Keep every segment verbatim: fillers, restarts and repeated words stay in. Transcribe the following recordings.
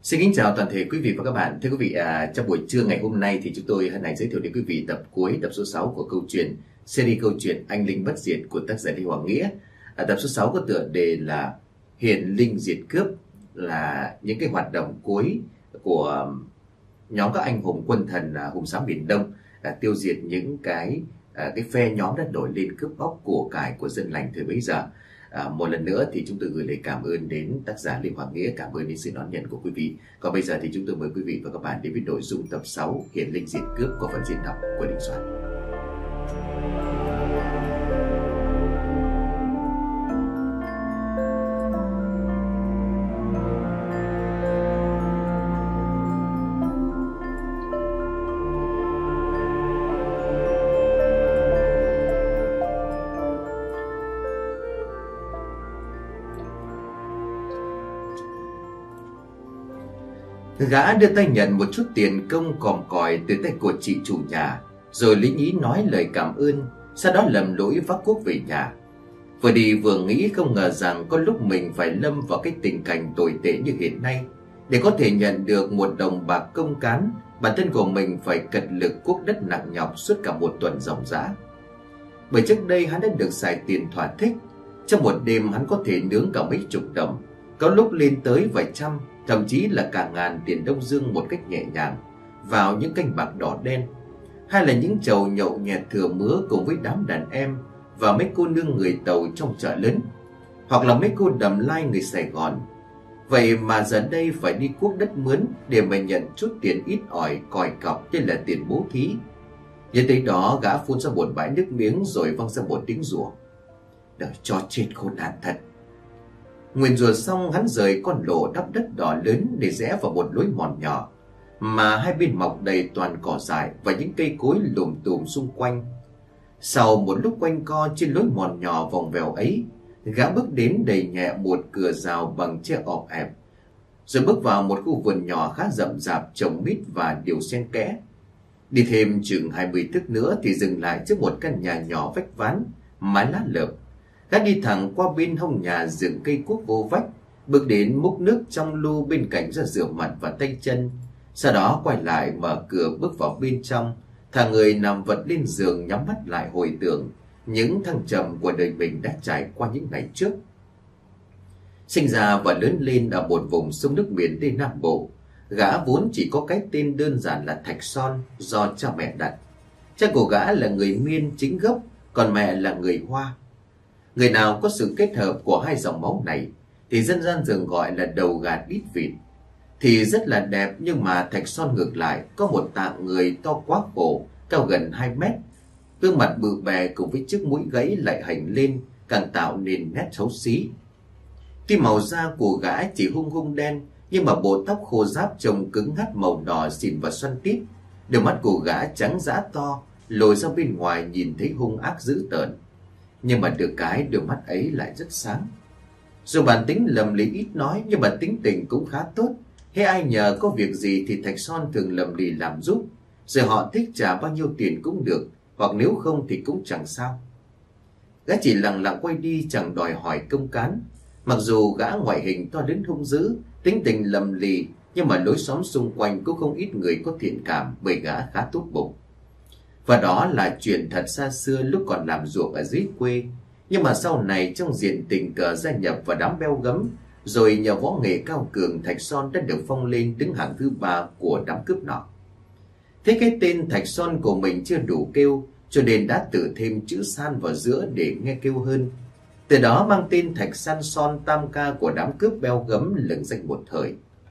Xin kính chào toàn thể quý vị và các bạn. Thưa quý vị, à, trong buổi trưa ngày hôm nay thì chúng tôi hân hạnh giới thiệu đến quý vị tập cuối, tập số sáu của câu chuyện series câu chuyện Anh Linh Bất Diệt của tác giả Lê Hoàng Nghĩa. À, tập số sáu có tựa đề là Hiền Linh Diệt Cướp, là những cái hoạt động cuối của nhóm các anh hùng quân thần à, hùng xám miền Đông, à, tiêu diệt những cái à, cái phe nhóm đã nổi lên cướp bóc của cải của dân lành thời bấy giờ. À, một lần nữa thì chúng tôi gửi lời cảm ơn đến tác giả Lê Hoàng Nghĩa, cảm ơn đến sự đón nhận của quý vị. Còn bây giờ thì chúng tôi mời quý vị và các bạn đến với nội dung tập sáu Hiền Linh Diệt Cướp của phần diễn đọc của Đình Soạn. Gã đưa tay nhận một chút tiền công còm còi từ tay của chị chủ nhà, rồi lý nhí nói lời cảm ơn, sau đó lầm lũi vác cuốc về nhà. Vừa đi vừa nghĩ không ngờ rằng có lúc mình phải lâm vào cái tình cảnh tồi tệ như hiện nay. Để có thể nhận được một đồng bạc công cán, bản thân của mình phải cật lực cuốc đất nặng nhọc suốt cả một tuần ròng rã. Bởi trước đây hắn đã được xài tiền thỏa thích, trong một đêm hắn có thể nướng cả mấy chục đồng, có lúc lên tới vài trăm, thậm chí là cả ngàn tiền Đông Dương một cách nhẹ nhàng vào những canh bạc đỏ đen, hay là những chầu nhậu nhẹt thừa mứa cùng với đám đàn em và mấy cô nương người Tàu trong chợ lớn, hoặc là mấy cô đầm lai người Sài Gòn. Vậy mà giờ đây phải đi cuốc đất mướn để mà nhận chút tiền ít ỏi còi cọc tên là tiền bố thí. Nhớ tới đó, gã phun ra một bãi nước miếng rồi văng ra một tiếng rủa: "Đời cho chết khốn nạn thật!" Nguyền rủa xong, hắn rời con lộ đắp đất đỏ lớn để rẽ vào một lối mòn nhỏ mà hai bên mọc đầy toàn cỏ dại và những cây cối lùm tùm xung quanh. Sau một lúc quanh co trên lối mòn nhỏ vòng vèo ấy, gã bước đến đẩy nhẹ một cửa rào bằng tre ọp ẹp, rồi bước vào một khu vườn nhỏ khá rậm rạp trồng mít và điều xen kẽ. Đi thêm chừng hai mươi thước nữa thì dừng lại trước một căn nhà nhỏ vách ván, mái lá lợp. Gã đi thẳng qua bên hông nhà dựng cây cuốc vô vách, bước đến múc nước trong lu bên cạnh ra rửa mặt và tay chân. Sau đó quay lại mở cửa bước vào bên trong, thả người nằm vật lên giường, nhắm mắt lại hồi tưởng những thăng trầm của đời mình đã trải qua những ngày trước. Sinh ra và lớn lên ở một vùng sông nước miền Tây Nam Bộ, gã vốn chỉ có cái tên đơn giản là Thạch Son do cha mẹ đặt. Cha của gã là người Miên chính gốc, còn mẹ là người Hoa. Người nào có sự kết hợp của hai dòng máu này thì dân gian thường gọi là đầu gà đít vịt. Thì rất là đẹp, nhưng mà Thạch Son ngược lại có một tạng người to quá cổ, cao gần hai mét. Gương mặt bự bè cùng với chiếc mũi gãy lại hành lên, càng tạo nên nét xấu xí. Tuy màu da của gã chỉ hung hung đen, nhưng mà bộ tóc khô ráp trông cứng ngắt màu đỏ xỉn và xoăn tít. Đôi mắt của gã trắng dã to, lồi ra bên ngoài nhìn thấy hung ác dữ tợn. Nhưng mà được cái đôi mắt ấy lại rất sáng. Dù bản tính lầm lì ít nói, nhưng mà tính tình cũng khá tốt. Hễ ai nhờ có việc gì thì Thạch Son thường lầm lì làm giúp, rồi họ thích trả bao nhiêu tiền cũng được, hoặc nếu không thì cũng chẳng sao. Gã chỉ lặng lặng quay đi, chẳng đòi hỏi công cán. Mặc dù gã ngoại hình to lớn hung dữ, tính tình lầm lì, nhưng mà lối xóm xung quanh cũng không ít người có thiện cảm, bởi gã khá tốt bụng. Và đó là chuyện thật xa xưa lúc còn làm ruộng ở dưới quê. Nhưng mà sau này trong diện tình cờ gia nhập vào đám beo gấm, rồi nhờ võ nghệ cao cường, Thạch Son đã được phong lên đứng hạng thứ ba của đám cướp nọ. Thế cái tên Thạch Son của mình chưa đủ kêu, cho nên đã tự thêm chữ san vào giữa để nghe kêu hơn. Từ đó mang tên Thạch San Son tam ca của đám cướp beo gấm lừng danh một thời.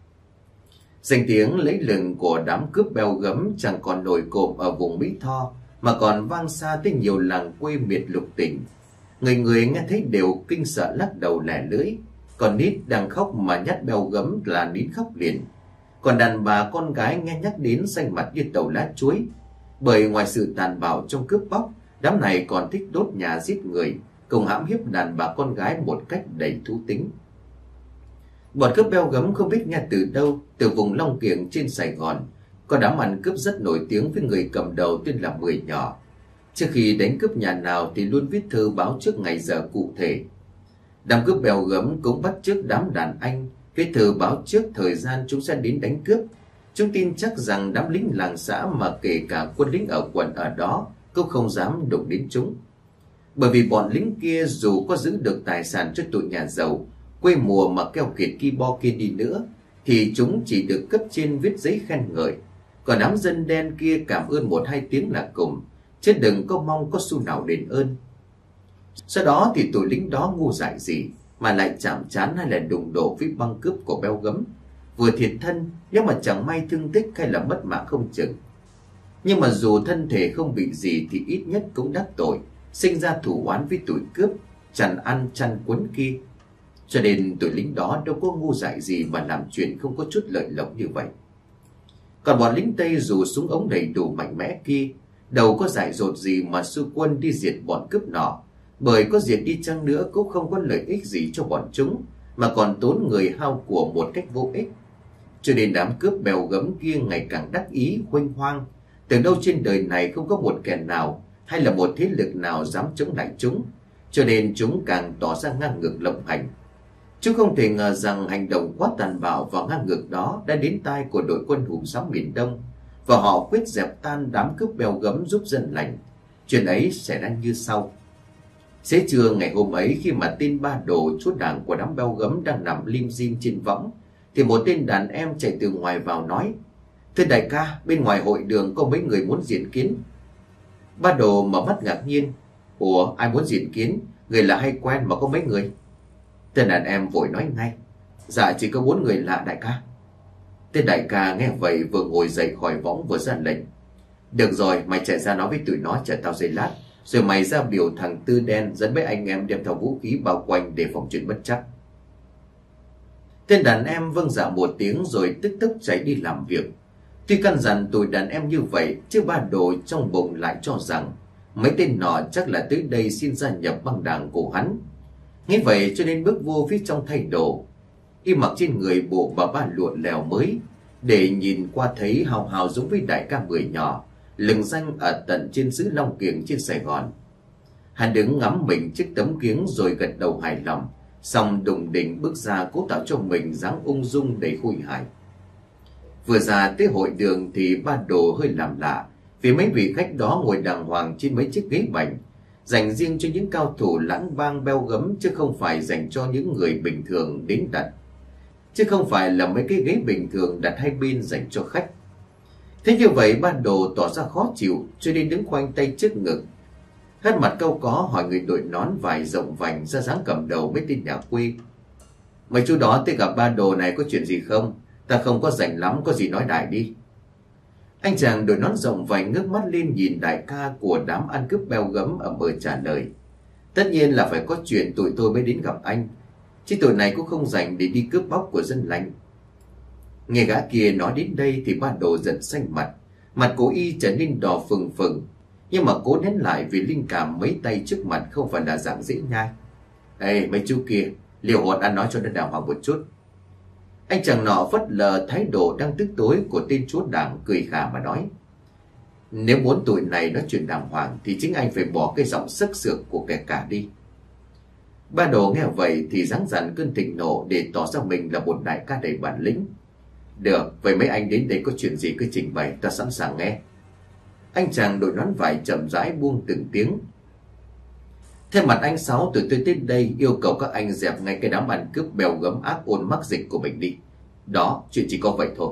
Danh tiếng lấy lừng của đám cướp beo gấm chẳng còn nổi cộm ở vùng Mỹ Tho, mà còn vang xa tới nhiều làng quê miệt lục tỉnh. Người người nghe thấy đều kinh sợ lắc đầu lẻ lưỡi. Còn nít đang khóc mà nhát beo gấm là nín khóc liền. Còn đàn bà con gái nghe nhắc đến xanh mặt như tàu lá chuối. Bởi ngoài sự tàn bạo trong cướp bóc, đám này còn thích đốt nhà giết người, cùng hãm hiếp đàn bà con gái một cách đầy thú tính. Bọn cướp beo gấm không biết nghe từ đâu, từ vùng Long Kiểng trên Sài Gòn, có đám ăn cướp rất nổi tiếng với người cầm đầu tên là Mười Nhỏ. Trước khi đánh cướp nhà nào thì luôn viết thư báo trước ngày giờ cụ thể. Đám cướp bèo gấm cũng bắt chước đám đàn anh Viết thư báo trước thời gian chúng sẽ đến đánh cướp. Chúng tin chắc rằng đám lính làng xã mà kể cả quân lính ở quận ở đó cũng không dám đụng đến chúng. Bởi vì bọn lính kia dù có giữ được tài sản cho tụi nhà giàu, quê mùa mà keo kiệt ki bo kia đi nữa, thì chúng chỉ được cấp trên viết giấy khen ngợi. Còn đám dân đen kia cảm ơn một hai tiếng là cùng, chứ đừng có mong có xu nào đền ơn. Sau đó thì tụi lính đó ngu dại gì mà lại chạm trán hay là đụng độ với băng cướp của Béo Gấm. Vừa thiệt thân, nếu mà chẳng may thương tích hay là mất mạng không chừng. Nhưng mà dù thân thể không bị gì thì ít nhất cũng đắc tội, sinh ra thù oán với tụi cướp, chằn ăn chăn quấn kia. Cho nên tụi lính đó đâu có ngu dại gì mà làm chuyện không có chút lợi lộc như vậy. Còn bọn lính Tây dù súng ống đầy đủ mạnh mẽ kia, đâu có dại dột gì mà xua quân đi diệt bọn cướp nọ. Bởi có diệt đi chăng nữa cũng không có lợi ích gì cho bọn chúng, mà còn tốn người hao của một cách vô ích. Cho nên đám cướp Bèo Gấm kia ngày càng đắc ý huênh hoang. Từ đâu trên đời này không có một kẻ nào hay là một thế lực nào dám chống lại chúng, cho nên chúng càng tỏ ra ngang ngược lộng hành. Chúng không thể ngờ rằng hành động quá tàn bạo và ngang ngược đó đã đến tai của đội quân hùng sóng miền Đông, và họ quyết dẹp tan đám cướp Bèo Gấm giúp dân lành. Chuyện ấy xảy ra như sau. Xế trưa ngày hôm ấy, khi mà tên Ba Đồ, chúa đảng của đám Béo Gấm đang nằm lim dim trên võng, thì một tên đàn em chạy từ ngoài vào nói: "Thưa đại ca, bên ngoài hội đường có mấy người muốn diện kiến." Ba Đồ mở mắt ngạc nhiên: "Ủa, ai muốn diện kiến? Người là hay quen mà có mấy người?" Tên đàn em vội nói ngay: "Dạ chỉ có bốn người lạ đại ca." Tên đại ca nghe vậy vừa ngồi dậy khỏi võng vừa ra lệnh: "Được rồi, mày chạy ra nói với tụi nó chờ tao giây lát, rồi mày ra biểu thằng Tư Đen dẫn mấy anh em đem theo vũ khí bao quanh để phòng chuyện bất trắc." Tên đàn em vâng dạ một tiếng rồi tức tốc chạy đi làm việc. Tuy căn dặn tụi đàn em như vậy, chứ Ba Đồ trong bụng lại cho rằng mấy tên nọ chắc là tới đây xin gia nhập băng đảng của hắn. Nghĩ vậy cho nên bước vô phía trong thay đồ. Y mặc trên người bộ bà ba lụa lèo mới, để nhìn qua thấy hào hào giống với đại ca Mười nhỏ, lừng danh ở tận trên xứ Long Kiểng trên Sài Gòn. Hắn đứng ngắm mình chiếc tấm kiếng rồi gật đầu hài lòng, xong đùng đỉnh bước ra cố tạo cho mình dáng ung dung đầy khôi hài. Vừa ra tới hội đường thì Ba Đồ hơi làm lạ, vì mấy vị khách đó ngồi đàng hoàng trên mấy chiếc ghế bành, dành riêng cho những cao thủ lãng bang Béo Gấm, chứ không phải dành cho những người bình thường đến đặt, chứ không phải là mấy cái ghế bình thường đặt hai bên dành cho khách. Thế như vậy Ba Đồ tỏ ra khó chịu, cho nên đứng khoanh tay trước ngực, hết mặt cau có hỏi người đội nón vải rộng vành ra dáng cầm đầu mấy tên nhà quê: "Mấy chú đó tới gặp Ba Đồ này có chuyện gì không? Ta không có rảnh lắm, có gì nói đại đi." Anh chàng đội nón rộng vành ngước mắt lên nhìn đại ca của đám ăn cướp Béo Gấm ậm ừ trả lời: "Tất nhiên là phải có chuyện tụi tôi mới đến gặp anh, chứ tụi này cũng không rảnh để đi cướp bóc của dân lành." Nghe gã kia nói đến đây thì Ba Đồ giận xanh mặt, mặt của y trở nên đỏ phừng phừng, nhưng mà cố nén lại vì linh cảm mấy tay trước mặt không phải là dạng dễ nhai. "Ê mấy chú kia, liều hột ăn nói cho nó đàng hoàng một chút." Anh chàng nọ phớt lờ thái độ đang tức tối của tên chúa đảng, cười khà mà nói: "Nếu muốn tụi này nói chuyện đàng hoàng thì chính anh phải bỏ cái giọng sức sược của kẻ cả đi." Ba Đồ nghe vậy thì giáng dằn cơn thịnh nộ để tỏ ra mình là một đại ca đầy bản lĩnh. "Được, vậy mấy anh đến đây có chuyện gì cứ trình bày, ta sẵn sàng nghe." Anh chàng đội nón vải chậm rãi buông từng tiếng: "Theo mặt anh Sáu, tụi tôi đến đây yêu cầu các anh dẹp ngay cái đám ăn cướp Béo Gấm ác ôn mắc dịch của mình đi. Đó, chuyện chỉ có vậy thôi."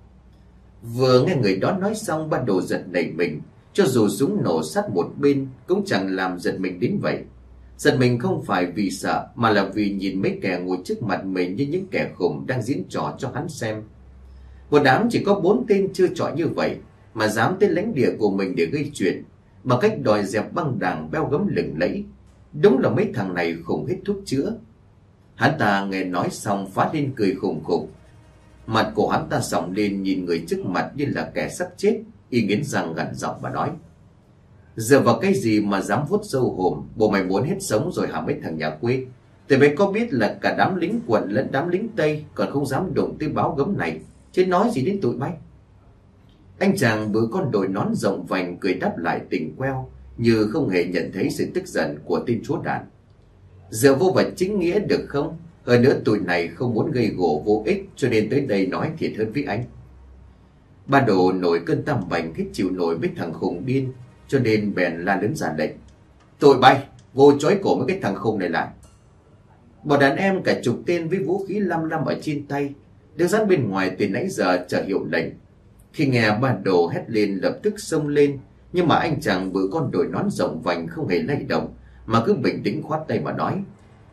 Vừa nghe người đó nói xong, Ba Đồ giật nảy mình, cho dù súng nổ sát một bên cũng chẳng làm giật mình đến vậy. Giật mình không phải vì sợ, mà là vì nhìn mấy kẻ ngồi trước mặt mình như những kẻ khủng đang diễn trò cho hắn xem. Một đám chỉ có bốn tên chưa trọi như vậy mà dám tới lãnh địa của mình để gây chuyện, bằng cách đòi dẹp băng đảng Béo Gấm lừng lẫy. Đúng là mấy thằng này khủng hết thuốc chữa. Hắn ta nghe nói xong phá lên cười khùng khục, mặt của hắn ta sòng lên nhìn người trước mặt như là kẻ sắp chết. Y nghiến răng gằn giọng và nói: "Dựa vào cái gì mà dám vuốt râu hùm? Bộ mày muốn hết sống rồi hả mấy thằng nhà quê? Tụi mày có biết là cả đám lính quận lẫn đám lính Tây còn không dám đụng tới Báo Gấm này, chứ nói gì đến tụi bay?" Anh chàng bự con đội nón rộng vành cười đáp lại tình queo, như không hề nhận thấy sự tức giận của tên chúa đàn: "Dựa vô vật chính nghĩa được không? Hơn nữa tụi này không muốn gây gổ vô ích, cho nên tới đây nói thiệt hơn với anh. Ba Đồ nổi cơn tam bành, hết chịu nổi với thằng khùng điên, cho nên bèn la lớn ra lệnh: "Tụi bay, vô trói cổ mấy cái thằng khùng này lại." Bọn đàn em cả chục tên với vũ khí lăm lăm ở trên tay, đứng dán bên ngoài từ nãy giờ chờ hiệu lệnh. Khi nghe Ba Đồ hét lên lập tức xông lên, nhưng mà anh chàng bự con đội nón rộng vành không hề lay động, mà cứ bình tĩnh khoát tay mà nói: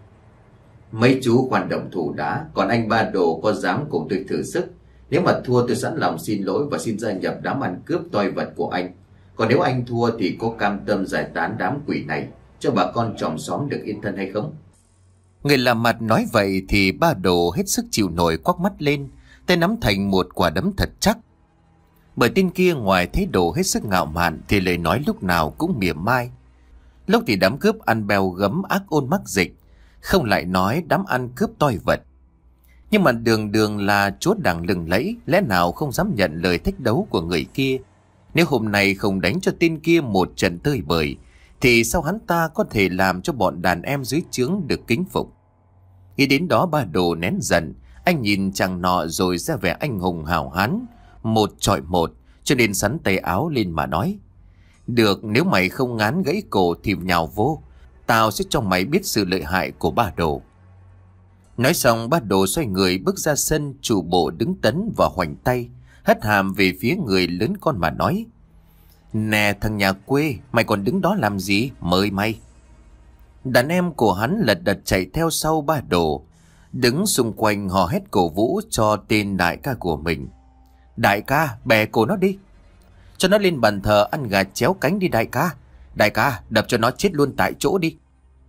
"Mấy chú khoan động thủ đã, còn anh Ba Đồ có dám cùng tôi thử sức? Nếu mà thua tôi sẵn lòng xin lỗi và xin gia nhập đám ăn cướp toi vật của anh. Còn nếu anh thua thì có cam tâm giải tán đám quỷ này, cho bà con chòm xóm được yên thân hay không?" Người làm mặt nói vậy thì Ba Đồ hết sức chịu nổi, quắc mắt lên, tay nắm thành một quả đấm thật chắc. Bởi tên kia ngoài thái độ hết sức ngạo mạn thì lời nói lúc nào cũng mỉa mai. Lúc thì đám cướp ăn bèo gấm ác ôn mắc dịch, không lại nói đám ăn cướp toi vật. Nhưng mà đường đường là chúa đằng lừng lẫy, lẽ nào không dám nhận lời thách đấu của người kia. Nếu hôm nay không đánh cho tên kia một trận tơi bời, thì sao hắn ta có thể làm cho bọn đàn em dưới trướng được kính phục? Nghĩ đến đó Ba Đồ nén giận, anh nhìn chàng nọ rồi ra vẻ anh hùng hào hán, một chọi một, cho nên sắn tay áo lên mà nói: "Được, nếu mày không ngán gãy cổ thì nhào vô, tao sẽ cho mày biết sự lợi hại của Ba Đồ." Nói xong Ba Đồ xoay người bước ra sân, chủ bộ đứng tấn và hoành tay, hất hàm về phía người lớn con mà nói: "Nè thằng nhà quê, mày còn đứng đó làm gì, mời mày." Đàn em của hắn lật đật chạy theo sau Ba Đồ, đứng xung quanh hò hét cổ vũ cho tên đại ca của mình: "Đại ca, bẻ cổ nó đi, cho nó lên bàn thờ ăn gà chéo cánh đi đại ca. Đại ca, đập cho nó chết luôn tại chỗ đi."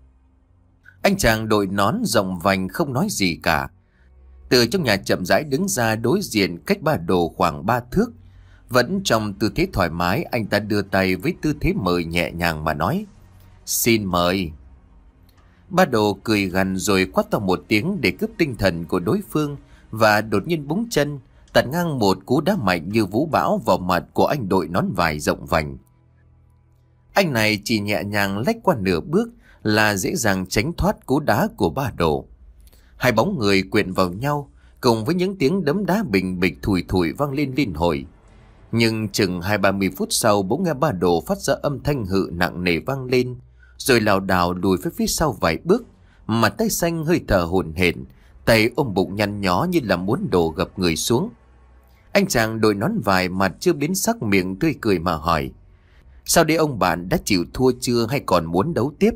Anh chàng đội nón rộng vành không nói gì cả, từ trong nhà chậm rãi đứng ra đối diện cách Ba Đồ khoảng ba thước. Vẫn trong tư thế thoải mái, anh ta đưa tay với tư thế mời nhẹ nhàng mà nói: "Xin mời." Ba Đồ cười gằn rồi quát to một tiếng để cướp tinh thần của đối phương, và đột nhiên búng chân tạt ngang một cú đá mạnh như vũ bão vào mặt của anh đội nón vải rộng vành. Anh này chỉ nhẹ nhàng lách qua nửa bước là dễ dàng tránh thoát cú đá của Ba Đồ. Hai bóng người quyện vào nhau, cùng với những tiếng đấm đá bình bịch thùi thùi vang lên liên hồi. Nhưng chừng hai ba mươi phút sau, bỗng nghe Ba Đồ phát ra âm thanh hự nặng nề vang lên, rồi lảo đảo lùi phía phía sau vài bước, mặt tay xanh hơi thở hổn hển, tay ôm bụng nhăn nhó như là muốn đổ gập người xuống. Anh chàng đội nón vải mặt chưa biến sắc, miệng tươi cười mà hỏi: "Sao đây ông bạn, đã chịu thua chưa hay còn muốn đấu tiếp?"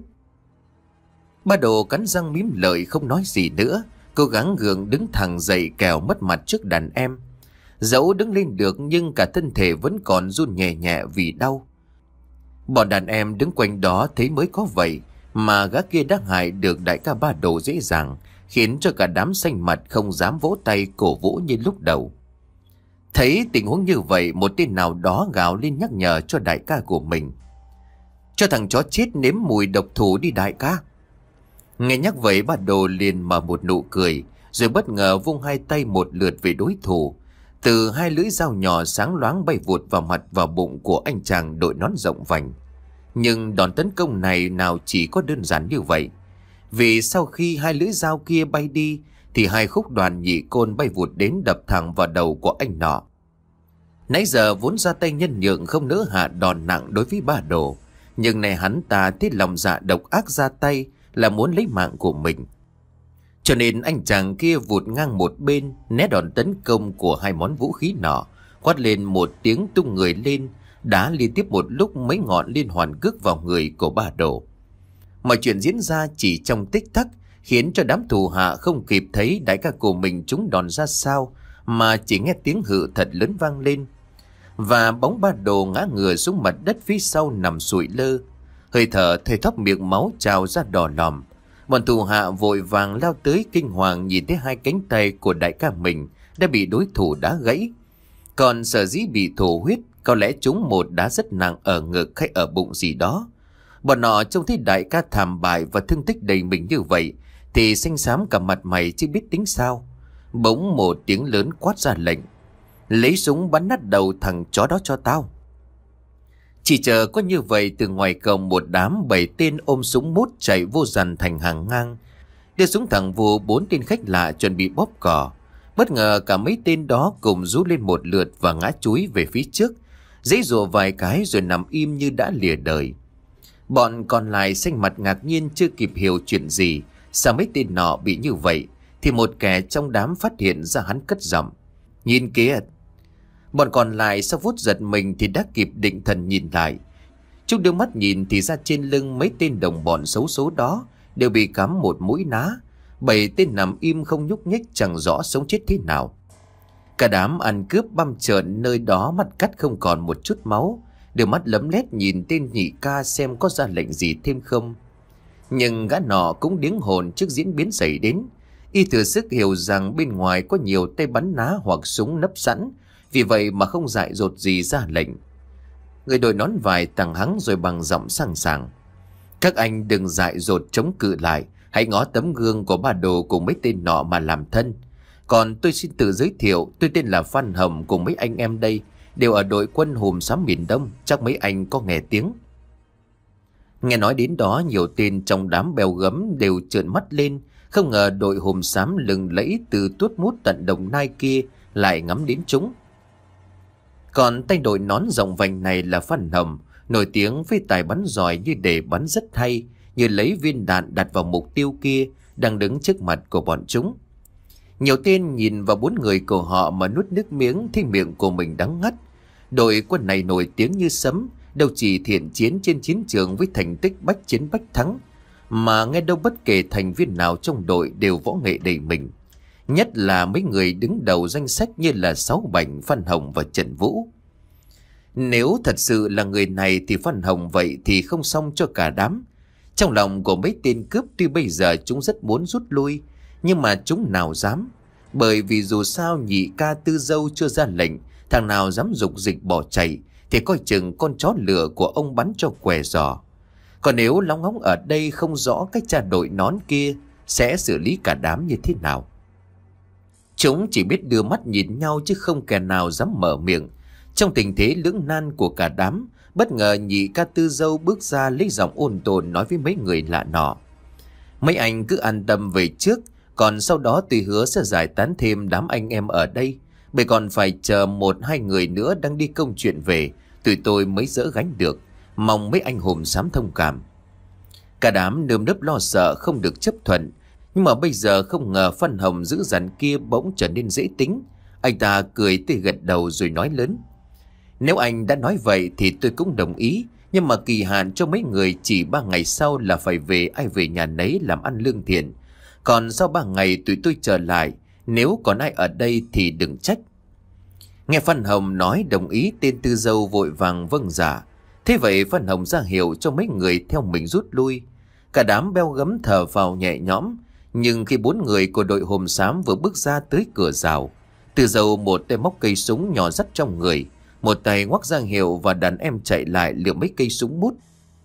Ba Đồ cắn răng mím lợi không nói gì nữa, cố gắng gượng đứng thẳng dậy kẻo mất mặt trước đàn em. Dẫu đứng lên được nhưng cả thân thể vẫn còn run nhẹ nhẹ vì đau. Bọn đàn em đứng quanh đó thấy mới có vậy mà gã kia đã hại được đại ca Ba Đồ dễ dàng, khiến cho cả đám xanh mặt không dám vỗ tay cổ vũ như lúc đầu. Thấy tình huống như vậy, một tên nào đó gào lên nhắc nhở cho đại ca của mình: "Cho thằng chó chết nếm mùi độc thủ đi đại ca." Nghe nhắc vậy, Ba Đồ liền mở một nụ cười, rồi bất ngờ vung hai tay một lượt về đối thủ. Từ hai lưỡi dao nhỏ sáng loáng bay vụt vào mặt vào bụng của anh chàng đội nón rộng vành. Nhưng đòn tấn công này nào chỉ có đơn giản như vậy, vì sau khi hai lưỡi dao kia bay đi thì hai khúc đoàn nhị côn bay vụt đến đập thẳng vào đầu của anh nọ. Nãy giờ vốn ra tay nhân nhượng không nỡ hạ đòn nặng đối với Ba Đồ, nhưng này hắn ta thấy lòng dạ độc ác ra tay là muốn lấy mạng của mình. Cho nên anh chàng kia vụt ngang một bên, né đòn tấn công của hai món vũ khí nọ, quát lên một tiếng tung người lên, đá liên tiếp một lúc mấy ngọn liên hoàn cước vào người của Ba Đồ. Mọi chuyện diễn ra chỉ trong tích tắc, khiến cho đám thù hạ không kịp thấy đại ca của mình trúng đòn ra sao, mà chỉ nghe tiếng hự thật lớn vang lên, và bóng Ba Đồ ngã ngửa xuống mặt đất phía sau nằm sụi lơ, hơi thở thoi thóp, miệng máu trào ra đỏ lòm. Bọn thù hạ vội vàng lao tới, kinh hoàng nhìn thấy hai cánh tay của đại ca mình đã bị đối thủ đá gãy. Còn sở dĩ bị thổ huyết, có lẽ chúng một đá rất nặng ở ngực hay ở bụng gì đó. Bọn họ trông thấy đại ca thảm bại và thương tích đầy mình như vậy thì xanh xám cả mặt mày chứ biết tính sao. Bỗng một tiếng lớn quát ra lệnh: "Lấy súng bắn nát đầu thằng chó đó cho tao." Chỉ chờ có như vậy, từ ngoài cổng một đám bảy tên ôm súng mút chạy vô dàn thành hàng ngang. đưa xuống thẳng vụ bốn tên khách lạ chuẩn bị bóp cò. Bất ngờ cả mấy tên đó cùng rú lên một lượt và ngã chúi về phía trước, giãy giụa vài cái rồi nằm im như đã lìa đời. Bọn còn lại xanh mặt ngạc nhiên chưa kịp hiểu chuyện gì, sao mấy tên nọ bị như vậy, thì một kẻ trong đám phát hiện ra hắn cất giọng: "Nhìn kìa!" Bọn còn lại sau phút giật mình thì đã kịp định thần nhìn lại. Chúng đưa mắt nhìn thì ra trên lưng mấy tên đồng bọn xấu số đó đều bị cắm một mũi ná. Bảy tên nằm im không nhúc nhích, chẳng rõ sống chết thế nào. Cả đám ăn cướp băm trợn nơi đó mặt cắt không còn một chút máu, đều mắt lấm lét nhìn tên nhị ca xem có ra lệnh gì thêm không. Nhưng gã nọ cũng điếng hồn trước diễn biến xảy đến. Y thừa sức hiểu rằng bên ngoài có nhiều tay bắn ná hoặc súng nấp sẵn, vì vậy mà không dại dột gì ra lệnh. Người đội nón vải tằng hắng rồi bằng giọng sẵn sàng: "Các anh đừng dại dột chống cự lại, hãy ngó tấm gương của ba đồ cùng mấy tên nọ mà làm thân. Còn tôi xin tự giới thiệu, tôi tên là Phan Hồng, cùng mấy anh em đây đều ở đội quân Hùm Xám miền Đông, chắc mấy anh có nghe tiếng." Nghe nói đến đó, nhiều tên trong đám bèo gấm đều trợn mắt lên, không ngờ đội Hùm Xám lừng lẫy từ Tuốt Mút tận Đồng Nai kia lại ngắm đến chúng. Còn tay đội nón rộng vành này là Phan Hồng, nổi tiếng với tài bắn giỏi như để bắn rất hay, như lấy viên đạn đặt vào mục tiêu kia đang đứng trước mặt của bọn chúng. Nhiều tên nhìn vào bốn người của họ mà nuốt nước miếng, thì miệng của mình đắng ngắt. Đội quân này nổi tiếng như sấm, đâu chỉ thiện chiến trên chiến trường với thành tích bách chiến bách thắng, mà nghe đâu bất kể thành viên nào trong đội đều võ nghệ đầy mình. Nhất là mấy người đứng đầu danh sách như là Sáu Bảnh, Phan Hồng và Trần Vũ. Nếu thật sự là người này thì Phan Hồng vậy thì không xong cho cả đám. Trong lòng của mấy tên cướp tuy bây giờ chúng rất muốn rút lui, nhưng mà chúng nào dám. Bởi vì dù sao nhị ca Tư Dâu chưa ra lệnh, thằng nào dám dục dịch bỏ chạy thì coi chừng con chó lửa của ông bắn cho què giò. Còn nếu lóng ngóng ở đây không rõ cách cha đội nón kia sẽ xử lý cả đám như thế nào. Chúng chỉ biết đưa mắt nhìn nhau chứ không kẻ nào dám mở miệng. Trong tình thế lưỡng nan của cả đám, bất ngờ nhị ca Tư Dâu bước ra lấy giọng ôn tồn nói với mấy người lạ nọ: "Mấy anh cứ an tâm về trước, còn sau đó tôi hứa sẽ giải tán thêm đám anh em ở đây. Bởi còn phải chờ một hai người nữa đang đi công chuyện về, tụi tôi mới dỡ gánh được. Mong mấy anh Hùm Xám thông cảm." Cả đám nơm nớp lo sợ không được chấp thuận. Nhưng mà bây giờ không ngờ Phan Hồng dữ dằn kia bỗng trở nên dễ tính. Anh ta cười tươi gật đầu rồi nói lớn: "Nếu anh đã nói vậy thì tôi cũng đồng ý. Nhưng mà kỳ hạn cho mấy người chỉ ba ngày sau là phải về ai về nhà nấy làm ăn lương thiện. Còn sau ba ngày tụi tôi trở lại, nếu còn ai ở đây thì đừng trách." Nghe Phan Hồng nói đồng ý, tên Tư Dâu vội vàng vâng dạ. Thế vậy Phan Hồng ra hiệu cho mấy người theo mình rút lui. Cả đám beo gấm thở vào nhẹ nhõm. Nhưng khi bốn người của đội Hùm Xám vừa bước ra tới cửa rào, Tư Dâu một tay móc cây súng nhỏ dắt trong người, một tay ngoắc ra hiệu và đàn em chạy lại lượm mấy cây súng bút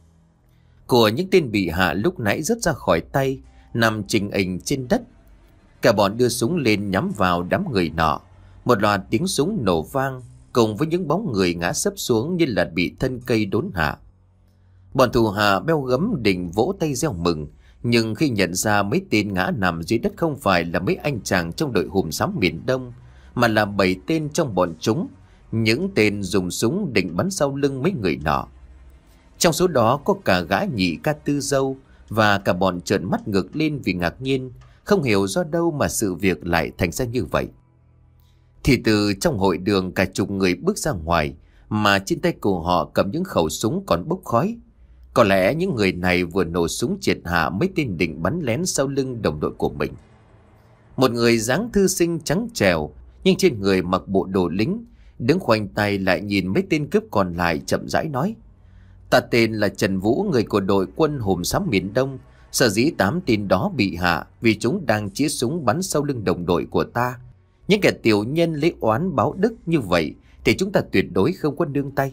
của những tên bị hạ lúc nãy rớt ra khỏi tay, nằm trình hình trên đất. Cả bọn đưa súng lên nhắm vào đám người nọ. Một loạt tiếng súng nổ vang cùng với những bóng người ngã sấp xuống như là bị thân cây đốn hạ. Bọn thù hạ beo gấm định vỗ tay reo mừng, nhưng khi nhận ra mấy tên ngã nằm dưới đất không phải là mấy anh chàng trong đội Hùm Xám miền Đông, mà là bảy tên trong bọn chúng, những tên dùng súng định bắn sau lưng mấy người nọ. Trong số đó có cả gã nhị ca Tư Dâu, và cả bọn trợn mắt ngược lên vì ngạc nhiên, không hiểu do đâu mà sự việc lại thành ra như vậy. Thì từ trong hội đường cả chục người bước ra ngoài, mà trên tay của họ cầm những khẩu súng còn bốc khói. Có lẽ những người này vừa nổ súng triệt hạ mấy tên định bắn lén sau lưng đồng đội của mình. Một người dáng thư sinh trắng trẻo nhưng trên người mặc bộ đồ lính, đứng khoanh tay lại nhìn mấy tên cướp còn lại, chậm rãi nói: "Ta tên là Trần Vũ, người của đội quân Hùm Xám miền Đông. Sở dĩ tám tên đó bị hạ vì chúng đang chĩa súng bắn sau lưng đồng đội của ta. Những kẻ tiểu nhân lấy oán báo đức như vậy thì chúng ta tuyệt đối không có nương tay."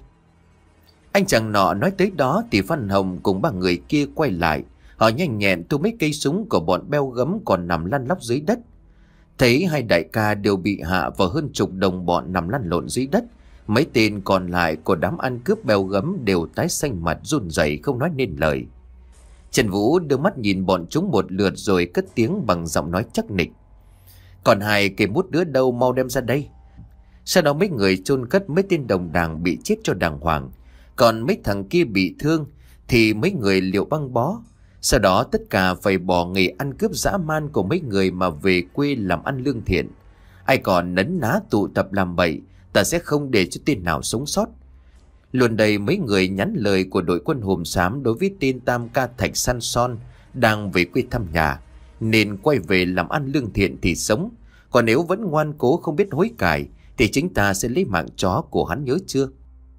Anh chàng nọ nói tới đó thì Phan Hồng cùng ba người kia quay lại. Họ nhanh nhẹn thu mấy cây súng của bọn beo gấm còn nằm lăn lóc dưới đất. Thấy hai đại ca đều bị hạ và hơn chục đồng bọn nằm lăn lộn dưới đất, mấy tên còn lại của đám ăn cướp beo gấm đều tái xanh mặt run rẩy không nói nên lời. Trần Vũ đưa mắt nhìn bọn chúng một lượt rồi cất tiếng bằng giọng nói chắc nịch: "Còn hai cây bút đứa đâu, mau đem ra đây." Sau đó mấy người chôn cất mấy tên đồng đảng bị chết cho đàng hoàng. Còn mấy thằng kia bị thương thì mấy người liệu băng bó. Sau đó tất cả phải bỏ nghề ăn cướp dã man của mấy người mà về quê làm ăn lương thiện. Ai còn nấn ná tụ tập làm bậy, ta sẽ không để cho tên nào sống sót. Luôn đây mấy người nhắn lời của đội quân Hùm Xám đối với tên Tam Ca Thạch Săn Son đang về quê thăm nhà, nên quay về làm ăn lương thiện thì sống. Còn nếu vẫn ngoan cố không biết hối cải thì chính ta sẽ lấy mạng chó của hắn, nhớ chưa?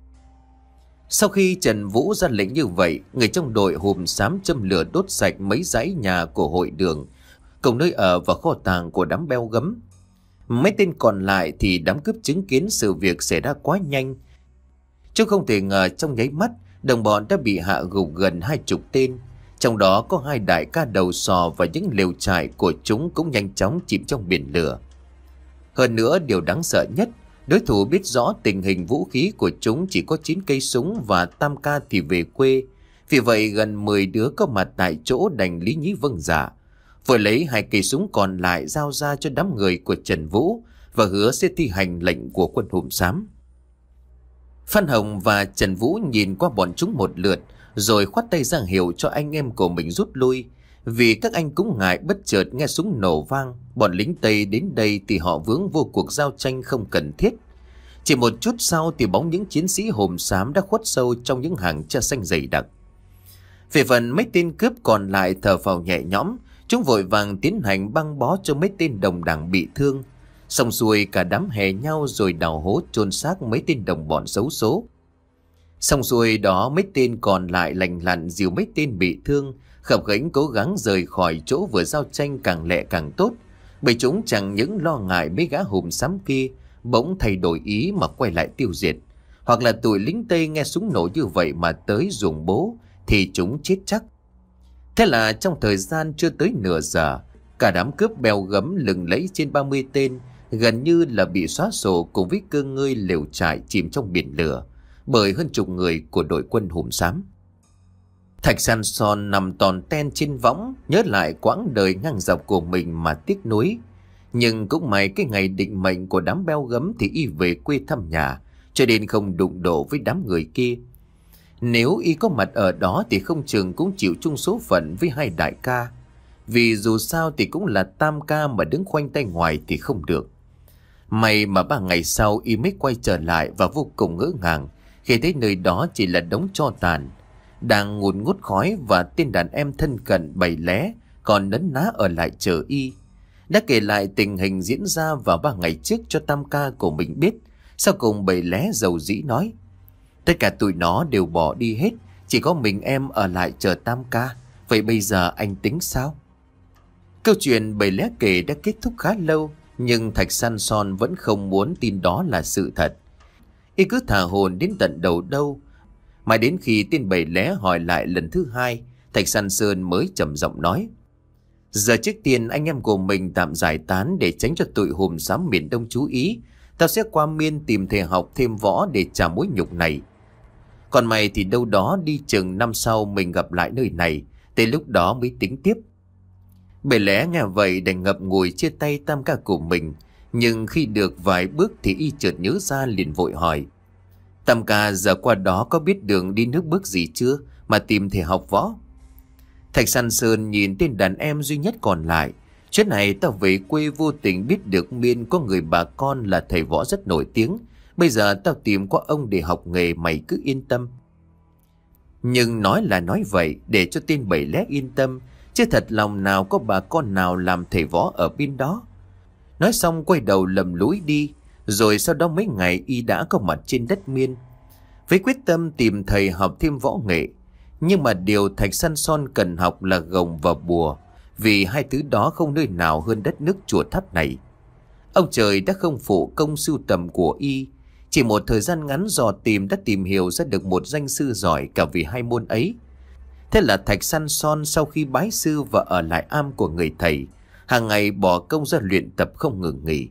Sau khi Trần Vũ ra lệnh như vậy, người trong đội Hùm Xám châm lửa đốt sạch mấy dãy nhà của hội đường, cùng nơi ở và kho tàng của đám beo gấm. Mấy tên còn lại thì đám cướp chứng kiến sự việc xảy ra quá nhanh, chứ không thể ngờ trong nháy mắt đồng bọn đã bị hạ gục gần hai chục tên. Trong đó có hai đại ca đầu sò và những lều trại của chúng cũng nhanh chóng chìm trong biển lửa. Hơn nữa, điều đáng sợ nhất, đối thủ biết rõ tình hình vũ khí của chúng chỉ có chín cây súng và Tam Ca thì về quê. Vì vậy gần mười đứa có mặt tại chỗ đành lý nhí vâng dạ, vừa lấy hai cây súng còn lại giao ra cho đám người của Trần Vũ và hứa sẽ thi hành lệnh của quân Hùm Xám. Phan Hồng và Trần Vũ nhìn qua bọn chúng một lượt rồi khoát tay ra hiệu cho anh em của mình rút lui, vì các anh cũng ngại bất chợt nghe súng nổ vang. Bọn lính Tây đến đây thì họ vướng vô cuộc giao tranh không cần thiết. Chỉ một chút sau thì bóng những chiến sĩ Hùm Xám đã khuất sâu trong những hàng tre xanh dày đặc. Về phần mấy tên cướp còn lại thở phào nhẹ nhõm, chúng vội vàng tiến hành băng bó cho mấy tên đồng đảng bị thương. Xong xuôi cả đám hè nhau rồi đào hố chôn xác mấy tên đồng bọn xấu số. Xong xuôi đó mấy tên còn lại lành lặn dìu mấy tên bị thương, khập khiễng cố gắng rời khỏi chỗ vừa giao tranh càng lẹ càng tốt, bởi chúng chẳng những lo ngại mấy gã Hùm Xám kia bỗng thay đổi ý mà quay lại tiêu diệt, hoặc là tụi lính Tây nghe súng nổ như vậy mà tới dùng bố thì chúng chết chắc. Thế là trong thời gian chưa tới nửa giờ, cả đám cướp beo gấm lừng lẫy trên ba mươi tên gần như là bị xóa sổ cùng với cơ ngơi lều trại chìm trong biển lửa bởi hơn chục người của đội quân Hùm Xám. Thạch Săn Son nằm tòn ten trên võng, nhớ lại quãng đời ngang dọc của mình mà tiếc nuối. Nhưng cũng may cái ngày định mệnh của đám beo gấm thì y về quê thăm nhà, cho nên không đụng độ với đám người kia. Nếu y có mặt ở đó thì không chừng cũng chịu chung số phận với hai đại ca, vì dù sao thì cũng là Tam Ca mà đứng khoanh tay ngoài thì không được. May mà ba ngày sau y mới quay trở lại và vô cùng ngỡ ngàng khi thấy nơi đó chỉ là đống tro tàn, đang ngùn ngút khói, và tên đàn em thân cận bảy lé còn nấn ná ở lại chờ y. Đã kể lại tình hình diễn ra vào ba ngày trước cho Tam Ca của mình biết. Sau cùng bảy lé dầu dĩ nói: "Tất cả tụi nó đều bỏ đi hết, chỉ có mình em ở lại chờ Tam Ca. Vậy bây giờ anh tính sao?" Câu chuyện bảy lé kể đã kết thúc khá lâu, nhưng Thạch Săn Son vẫn không muốn tin đó là sự thật. Y cứ thả hồn đến tận đầu đâu. Mãi đến khi tên bảy lé hỏi lại lần thứ hai, Thạch Săn Sơn mới trầm giọng nói: "Giờ trước tiên anh em của mình tạm giải tán để tránh cho tụi Hùm Xám miền Đông chú ý. Tao sẽ qua Miên tìm thầy học thêm võ để trả mối nhục này. Còn mày thì đâu đó đi chừng năm sau mình gặp lại nơi này, tới lúc đó mới tính tiếp." Bảy lé nghe vậy đành ngập ngùi chia tay Tam Ca của mình. Nhưng khi được vài bước thì y chợt nhớ ra, liền vội hỏi: "Tam Ca giờ qua đó có biết đường đi nước bước gì chưa mà tìm thầy học võ?" Thạch Săn Sơn nhìn tên đàn em duy nhất còn lại. "Chuyện này tao về quê vô tình biết được Miên có người bà con là thầy võ rất nổi tiếng. Bây giờ tao tìm qua ông để học nghề, mày cứ yên tâm." Nhưng nói là nói vậy để cho tên bảy lé yên tâm, chứ thật lòng nào có bà con nào làm thầy võ ở bên đó. Nói xong quay đầu lầm lũi đi. Rồi sau đó mấy ngày y đã có mặt trên đất Miên với quyết tâm tìm thầy học thêm võ nghệ. Nhưng mà điều Thạch Săn Son cần học là gồng và bùa, vì hai thứ đó không nơi nào hơn đất nước chùa Tháp này. Ông trời đã không phụ công sưu tầm của y. Chỉ một thời gian ngắn dò tìm đã tìm hiểu ra được một danh sư giỏi cả vì hai môn ấy. Thế là Thạch Săn Son sau khi bái sư và ở lại am của người thầy, hàng ngày bỏ công ra luyện tập không ngừng nghỉ.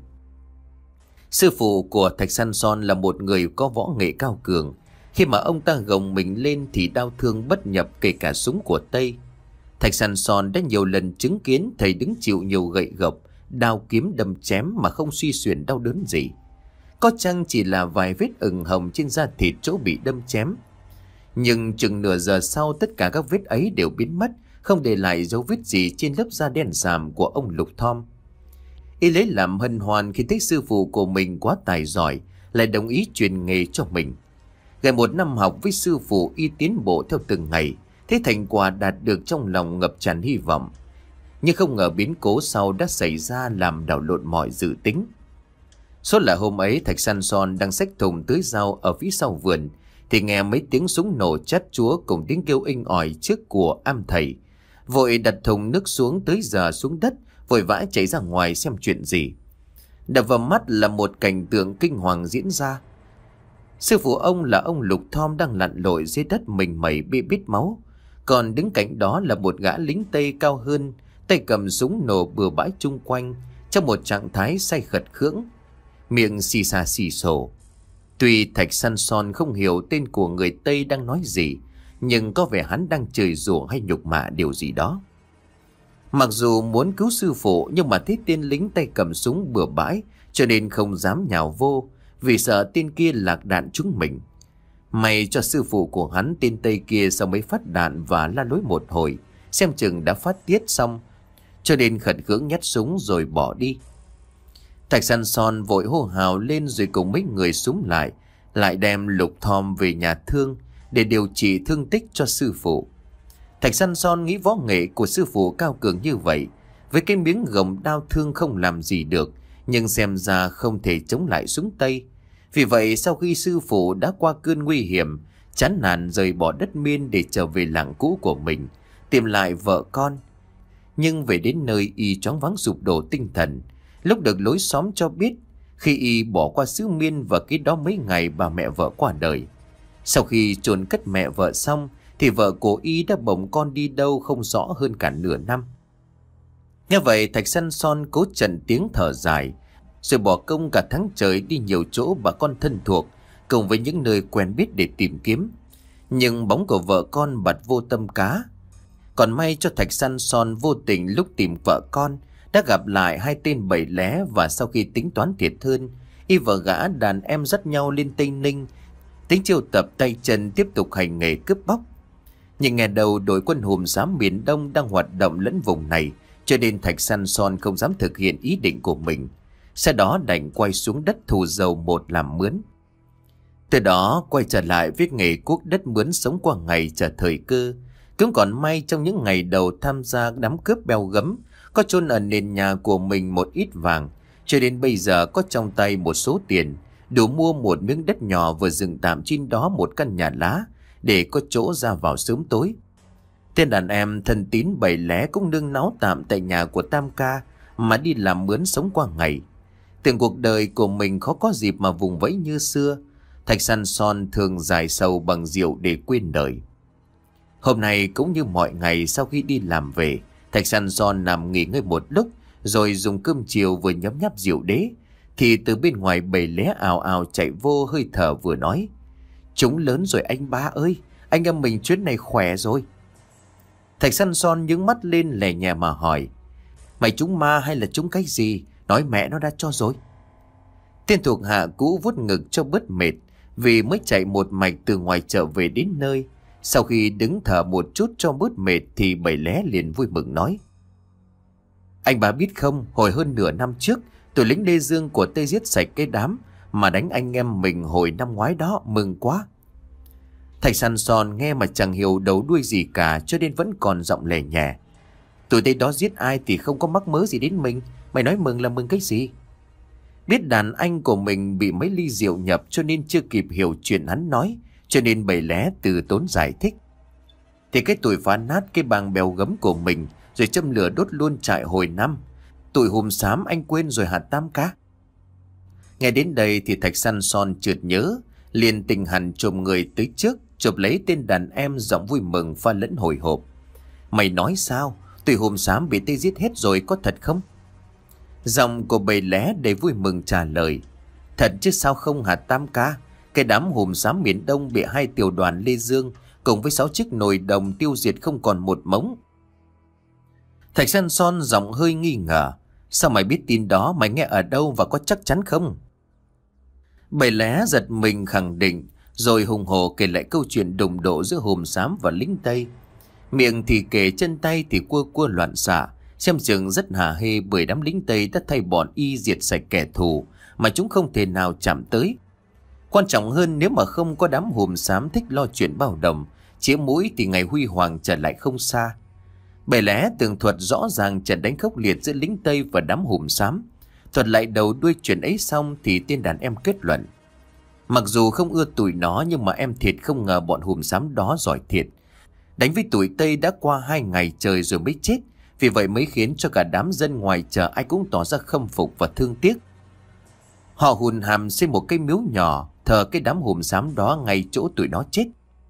Sư phụ của Thạch Săn Son là một người có võ nghệ cao cường. Khi mà ông ta gồng mình lên thì đau thương bất nhập kể cả súng của Tây. Thạch Sàn Son đã nhiều lần chứng kiến thầy đứng chịu nhiều gậy gộc, đao kiếm đâm chém mà không suy xuyển đau đớn gì. Có chăng chỉ là vài vết ửng hồng trên da thịt chỗ bị đâm chém. Nhưng chừng nửa giờ sau, tất cả các vết ấy đều biến mất, không để lại dấu vết gì trên lớp da đen sạm của ông Lục Thom. Y lấy làm hân hoan khi thấy sư phụ của mình quá tài giỏi, lại đồng ý truyền nghề cho mình. Gần một năm học với sư phụ, y tiến bộ theo từng ngày, thấy thành quả đạt được trong lòng ngập tràn hy vọng. Nhưng không ngờ biến cố sau đã xảy ra làm đảo lộn mọi dự tính. Số là hôm ấy, Thạch Sàn Son đang xách thùng tưới rau ở phía sau vườn, thì nghe mấy tiếng súng nổ chát chúa cùng tiếng kêu inh ỏi trước của am thầy. Vội đặt thùng nước xuống tưới giờ xuống đất, vội vã chạy ra ngoài xem chuyện gì. Đập vào mắt là một cảnh tượng kinh hoàng diễn ra. Sư phụ ông là ông Lục Thom đang lặn lội dưới đất mình mẩy bị bít máu. Còn đứng cạnh đó là một gã lính Tây cao hơn, tay cầm súng nổ bừa bãi chung quanh, trong một trạng thái say khật khưỡng, miệng xì xà xì xồ. Tuy Thạch Sàn Son không hiểu tên của người Tây đang nói gì, nhưng có vẻ hắn đang chửi rủa hay nhục mạ điều gì đó. Mặc dù muốn cứu sư phụ, nhưng mà thấy tên lính tay cầm súng bừa bãi, cho nên không dám nhào vô, vì sợ tên kia lạc đạn trúng mình. May cho sư phụ của hắn, tên Tây kia sau mấy phát đạn và la lối một hồi, xem chừng đã phát tiết xong, cho nên khẩn khưỡng nhét súng rồi bỏ đi. Thạch Sàn Son vội hô hào lên rồi cùng mấy người súng lại, lại đem Lục Thom về nhà thương để điều trị thương tích cho sư phụ. Thạch Sàn Son nghĩ võ nghệ của sư phụ cao cường như vậy, với cái miếng gồng đao thương không làm gì được, nhưng xem ra không thể chống lại súng Tây. Vì vậy sau khi sư phụ đã qua cơn nguy hiểm, chán nản rời bỏ đất Miên để trở về làng cũ của mình, tìm lại vợ con. Nhưng về đến nơi, y choáng váng sụp đổ tinh thần. Lúc được lối xóm cho biết, khi y bỏ qua xứ Miên và cái đó mấy ngày bà mẹ vợ qua đời. Sau khi chôn cất mẹ vợ xong, thì vợ của y đã bồng con đi đâu không rõ hơn cả nửa năm. Nghe vậy, Thạch Sàn Son cố trần tiếng thở dài, rồi bỏ công cả tháng trời đi nhiều chỗ bà con thân thuộc, cùng với những nơi quen biết để tìm kiếm. Nhưng bóng của vợ con bặt vô tâm cá. Còn may cho Thạch Sàn Son vô tình lúc tìm vợ con đã gặp lại hai tên bảy lé, và sau khi tính toán thiệt hơn, y và gã đàn em dắt nhau lên Tây Ninh, tính chiêu tập tay chân tiếp tục hành nghề cướp bóc. Nhưng nghe đầu đội quân hùm xám miền Đông đang hoạt động lẫn vùng này, cho nên Thạch Sàn Son không dám thực hiện ý định của mình. Sau đó đành quay xuống đất thù dầu một làm mướn. Từ đó quay trở lại viết nghề cuốc đất mướn sống qua ngày chờ thời cơ. Cũng còn may trong những ngày đầu tham gia đám cướp beo gấm, có chôn ở nền nhà của mình một ít vàng, cho đến bây giờ có trong tay một số tiền, đủ mua một miếng đất nhỏ vừa dựng tạm trên đó một căn nhà lá, để có chỗ ra vào sớm tối. Tên đàn em thân tín bảy lé cũng nương náu tạm tại nhà của Tam Ca mà đi làm mướn sống qua ngày. Tưởng cuộc đời của mình khó có dịp mà vùng vẫy như xưa, Thạch Sàn Son thường giải sầu bằng rượu để quên đời. Hôm nay cũng như mọi ngày, sau khi đi làm về, Thạch Sàn Son nằm nghỉ ngơi một lúc, rồi dùng cơm chiều vừa nhấm nháp rượu đế, thì từ bên ngoài bảy lé ào ào chạy vô, hơi thở vừa nói: "Chúng lớn rồi anh ba ơi, anh em mình chuyến này khỏe rồi." Thạch Sàn Son nhướng mắt lên lè nhẹ mà hỏi: "Mày trúng ma hay là trúng cái gì? Nói mẹ nó đã cho rồi." Tên thuộc hạ cũ vuốt ngực cho bớt mệt, vì mới chạy một mạch từ ngoài chợ về đến nơi. Sau khi đứng thở một chút cho bớt mệt thì bảy lé liền vui mừng nói: "Anh bà biết không, hồi hơn nửa năm trước, tụi lính Lê Dương của Tây giết sạch cái đám mà đánh anh em mình hồi năm ngoái đó, mừng quá." Thạch Sàn Son nghe mà chẳng hiểu đầu đuôi gì cả, cho nên vẫn còn giọng lè nhẹ: "Tụi Tây đó giết ai thì không có mắc mớ gì đến mình, mày nói mừng là mừng cái gì?" Biết đàn anh của mình bị mấy ly rượu nhập, cho nên chưa kịp hiểu chuyện hắn nói, cho nên bảy lé từ tốn giải thích: "Thì cái tụi phá nát cái bang bèo gấm của mình, rồi châm lửa đốt luôn trại hồi năm. Tụi hùm xám anh quên rồi hả Tam Ca?" Nghe đến đây thì Thạch Sàn Son chợt nhớ, liền tình hẳn chồm người tới trước, chụp lấy tên đàn em, giọng vui mừng pha lẫn hồi hộp: "Mày nói sao? Tụi hùm xám bị Tây giết hết rồi, có thật không?" Giọng của bầy lé đầy vui mừng trả lời: "Thật chứ sao không hả Tam Ca? Cái đám hùm xám miền Đông bị hai tiểu đoàn Lê Dương cùng với sáu chiếc nồi đồng tiêu diệt không còn một mống." Thạch San Son giọng hơi nghi ngờ. Sao mày biết tin đó, mày nghe ở đâu và có chắc chắn không? Bảy Lé giật mình khẳng định, rồi hùng hổ kể lại câu chuyện đụng độ giữa Hùm Xám và lính Tây. Miệng thì kể, chân tay thì cua cua loạn xạ, xem chừng rất hả hê bởi đám lính Tây đã thay bọn y diệt sạch kẻ thù mà chúng không thể nào chạm tới. Quan trọng hơn, nếu mà không có đám Hùm Xám thích lo chuyện bao đồng, chĩa mũi thì ngày huy hoàng trở lại không xa. Bảy Lé tường thuật rõ ràng trận đánh khốc liệt giữa lính Tây và đám Hùm Xám. Thuật lại đầu đuôi chuyện ấy xong thì tên đàn em kết luận: mặc dù không ưa tụi nó, nhưng mà em thiệt không ngờ bọn Hùm Xám đó giỏi thiệt. Đánh với tụi Tây đã qua hai ngày trời rồi mới chết, vì vậy mới khiến cho cả đám dân ngoài chờ ai cũng tỏ ra khâm phục và thương tiếc. Họ hùn hàm xây một cái miếu nhỏ thờ cái đám Hùm Xám đó ngay chỗ tụi nó chết.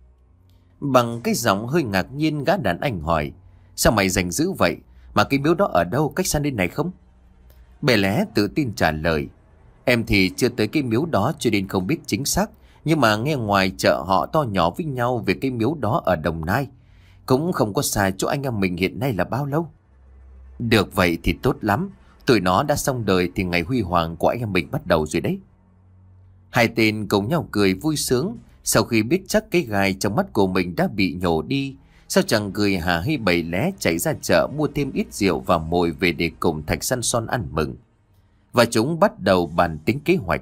Bằng cái giọng hơi ngạc nhiên, gã đàn anh hỏi: sao mày giành dữ vậy? Mà cái miếu đó ở đâu, cách xa bên này không? Bảy Lé tự tin trả lời: em thì chưa tới cái miếu đó cho nên không biết chính xác, nhưng mà nghe ngoài chợ họ to nhỏ với nhau về cái miếu đó ở Đồng Nai. Cũng không có xa chỗ anh em mình hiện nay là bao lâu. Được vậy thì tốt lắm, tụi nó đã xong đời thì ngày huy hoàng của anh em mình bắt đầu rồi đấy. Hai tên cùng nhau cười vui sướng. Sau khi biết chắc cái gai trong mắt của mình đã bị nhổ đi, sao chẳng cười hả hê Bảy Lé chạy ra chợ mua thêm ít rượu và mồi về để cùng Thạch San Son ăn mừng. Và chúng bắt đầu bàn tính kế hoạch.